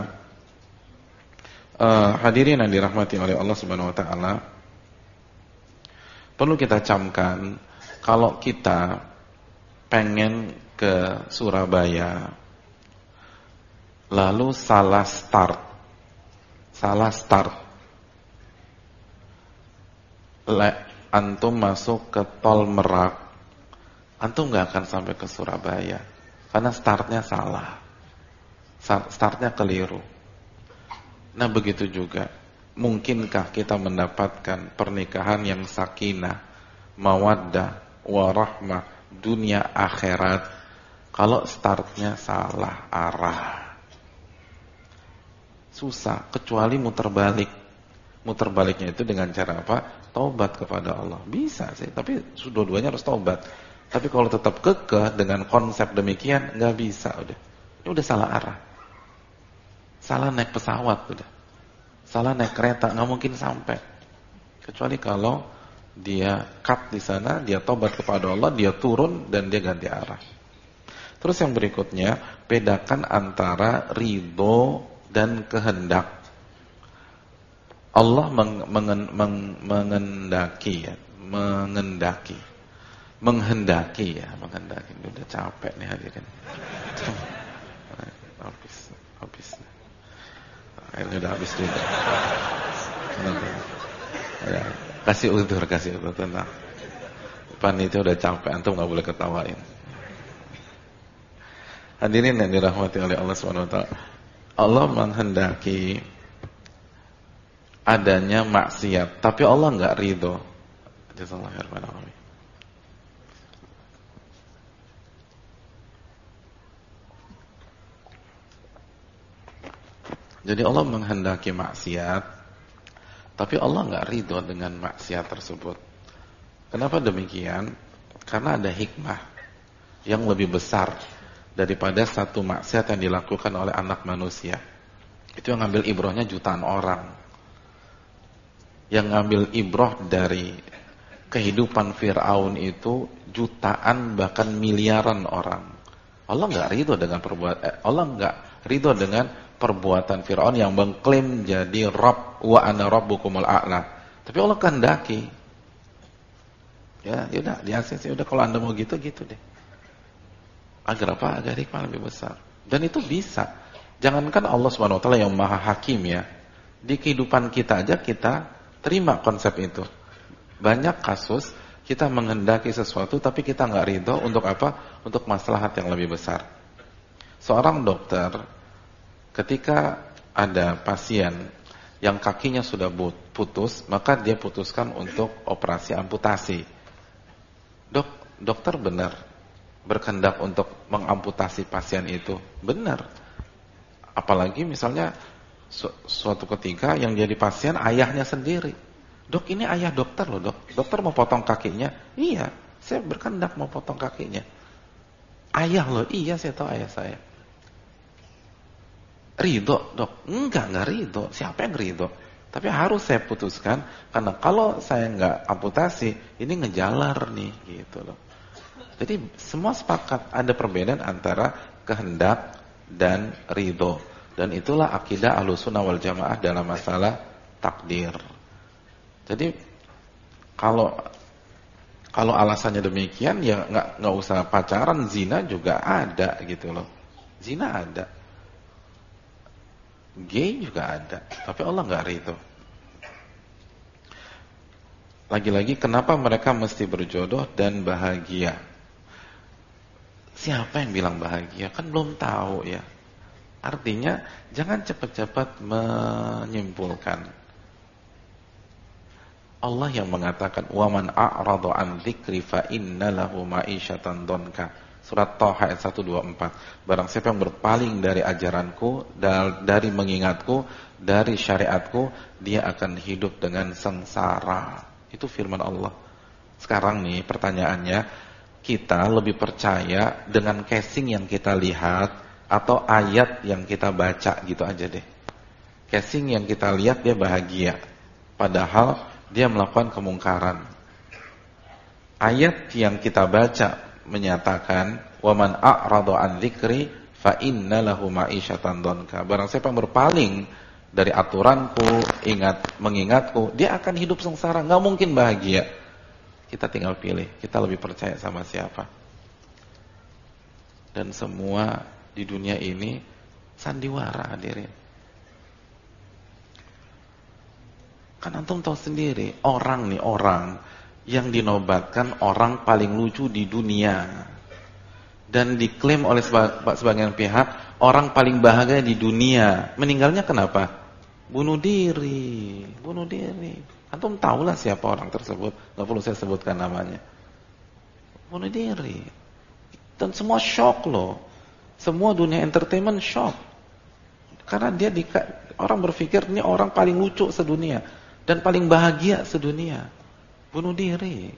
hadirin yang dirahmati oleh Allah Subhanahu wa taala, perlu kita camkan kalau kita pengen ke Surabaya lalu salah start. Antum masuk ke tol Merak, antum gak akan sampai ke Surabaya. Karena startnya salah. Startnya keliru. Nah begitu juga. Mungkinkah kita mendapatkan pernikahan yang sakinah, mawaddah, warahmah, dunia akhirat, kalau startnya salah arah? Susah, kecuali muter balik. Muter baliknya itu dengan cara apa? Taubat kepada Allah. Bisa sih, tapi dua-duanya harus taubat. Tapi kalau tetap kekeh dengan konsep demikian, nggak bisa udah. Ini udah salah arah. Salah naik pesawat udah. Salah naik kereta, nggak mungkin sampai. Kecuali kalau dia cut di sana, dia tobat kepada Allah, dia turun dan dia ganti arah. Terus yang berikutnya, bedakan antara ridho dan kehendak. Allah menghendaki ya, menghendaki. Udah capek nih hadirin. Habis. Ini udah habis juga. Ya, kasih udur tenang. Panitia udah capek, antum nggak boleh ketawain. Hadirin yang dirahmati oleh Allah SWT, Allah menghendaki adanya maksiat, tapi Allah nggak ridho. Jazakallahu khairan. Jadi Allah menghendaki maksiat, tapi Allah nggak ridho dengan maksiat tersebut. Kenapa demikian? Karena ada hikmah yang lebih besar daripada satu maksiat yang dilakukan oleh anak manusia. Itu yang ngambil ibrohnya jutaan orang. Yang ngambil ibroh dari kehidupan Fir'aun itu jutaan bahkan miliaran orang. Allah nggak ridho dengan perbuatan Fir'aun yang mengklaim jadi Rabb, wa ana rabbukumul a'la. Tapi Allah kehendaki. Ya udah di ACC udah, kalau Anda mau gitu deh. Agar apa? Agar hikmah lebih besar. Dan itu bisa. Jangankan Allah Subhanahu wa taala yang Maha Hakim ya. Di kehidupan kita aja kita terima konsep itu. Banyak kasus kita menghendaki sesuatu tapi kita nggak ridho untuk apa? Untuk maslahat yang lebih besar. Seorang dokter ketika ada pasien yang kakinya sudah putus, maka dia putuskan untuk operasi amputasi. Dokter benar berkehendak untuk mengamputasi pasien itu, benar. Apalagi misalnya suatu ketika yang jadi pasien ayahnya sendiri. Dok, ini ayah dokter loh, dok. Dokter mau potong kakinya. Iya, saya berkehendak mau potong kakinya. Ayah loh, iya saya tahu ayah saya. Ridho, dok? Enggak ridho. Siapa yang ridho? Tapi harus saya putuskan, karena kalau saya enggak amputasi, ini ngejalar nih, gitu loh. Jadi semua sepakat ada perbedaan antara kehendak dan ridho. Dan itulah akidah Ahlussunnah wal Jamaah dalam masalah takdir. Jadi kalau alasannya demikian ya nggak usah pacaran, zina juga ada gitu loh. Zina ada. Gay juga ada, tapi Allah nggak ridho. Lagi-lagi kenapa mereka mesti berjodoh dan bahagia? Siapa yang bilang bahagia? Kan belum tahu ya. Artinya jangan cepat-cepat menyimpulkan. Allah yang mengatakan wa man a'rada an dzikri fa inna lahu ma'isyatan dhanka. Surat Thaha ayat 124. Barang siapa yang berpaling dari ajaranku, dari mengingatku, dari syariatku, dia akan hidup dengan sengsara. Itu firman Allah. Sekarang nih pertanyaannya, kita lebih percaya dengan casing yang kita lihat atau ayat yang kita baca, gitu aja deh. Casing yang kita lihat dia bahagia, padahal dia melakukan kemungkaran. Ayat yang kita baca menyatakan wa man a'rada an dzikri fa inna lahu ma'isyatan dhanka. Barang siapa yang berpaling dari aturanku, mengingatku, dia akan hidup sengsara, enggak mungkin bahagia. Kita tinggal pilih, kita lebih percaya sama siapa. Dan semua di dunia ini sandiwara, hadirin. Kan antum tahu sendiri, orang yang dinobatkan orang paling lucu di dunia dan diklaim oleh sebagian pihak orang paling bahagia di dunia, meninggalnya kenapa? Bunuh diri. Antum tahulah siapa orang tersebut, nggak perlu saya sebutkan namanya. Bunuh diri. Dan semua shock loh. Semua dunia entertainment shock. Karena orang berpikir ini orang paling lucu sedunia dan paling bahagia sedunia. Bunuh diri.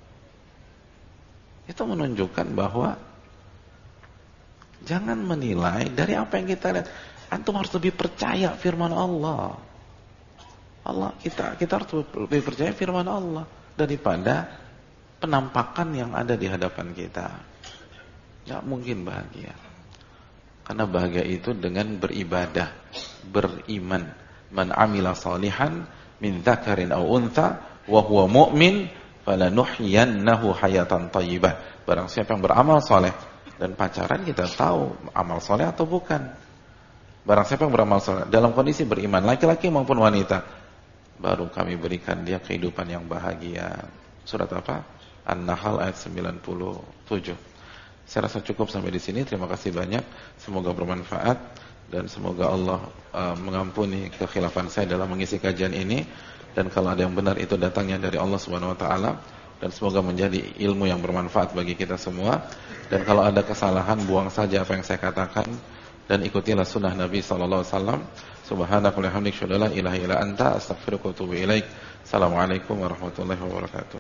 Itu menunjukkan bahwa jangan menilai dari apa yang kita lihat. Antum harus lebih percaya firman Allah. Kita harus lebih percaya firman Allah daripada penampakan yang ada di hadapan kita. Gak mungkin bahagia. Karena bahagia itu dengan beribadah, beriman. Man amila salihan min dzakarin aw untha wa huwa mu'min falanuhyiyannahu hayatan thayyibah. Barang siapa yang beramal saleh, dan pacaran kita tahu amal saleh atau bukan. Barang siapa yang beramal saleh dalam kondisi beriman, laki-laki maupun wanita, baru kami berikan dia kehidupan yang bahagia. Surat apa? An-Nahl ayat 97. Saya rasa cukup sampai di sini. Terima kasih banyak. Semoga bermanfaat dan semoga Allah mengampuni kekhilafan saya dalam mengisi kajian ini. Dan kalau ada yang benar itu datangnya dari Allah Subhanahu wa taala, dan semoga menjadi ilmu yang bermanfaat bagi kita semua. Dan kalau ada kesalahan, buang saja apa yang saya katakan dan ikutilah sunnah Nabi sallallahu alaihi wasallam. Subhanakallahumma wa bihamdika, la ilaha illa anta, astaghfiruka wa atubu ilaik. Assalamualaikum warahmatullahi wabarakatuh.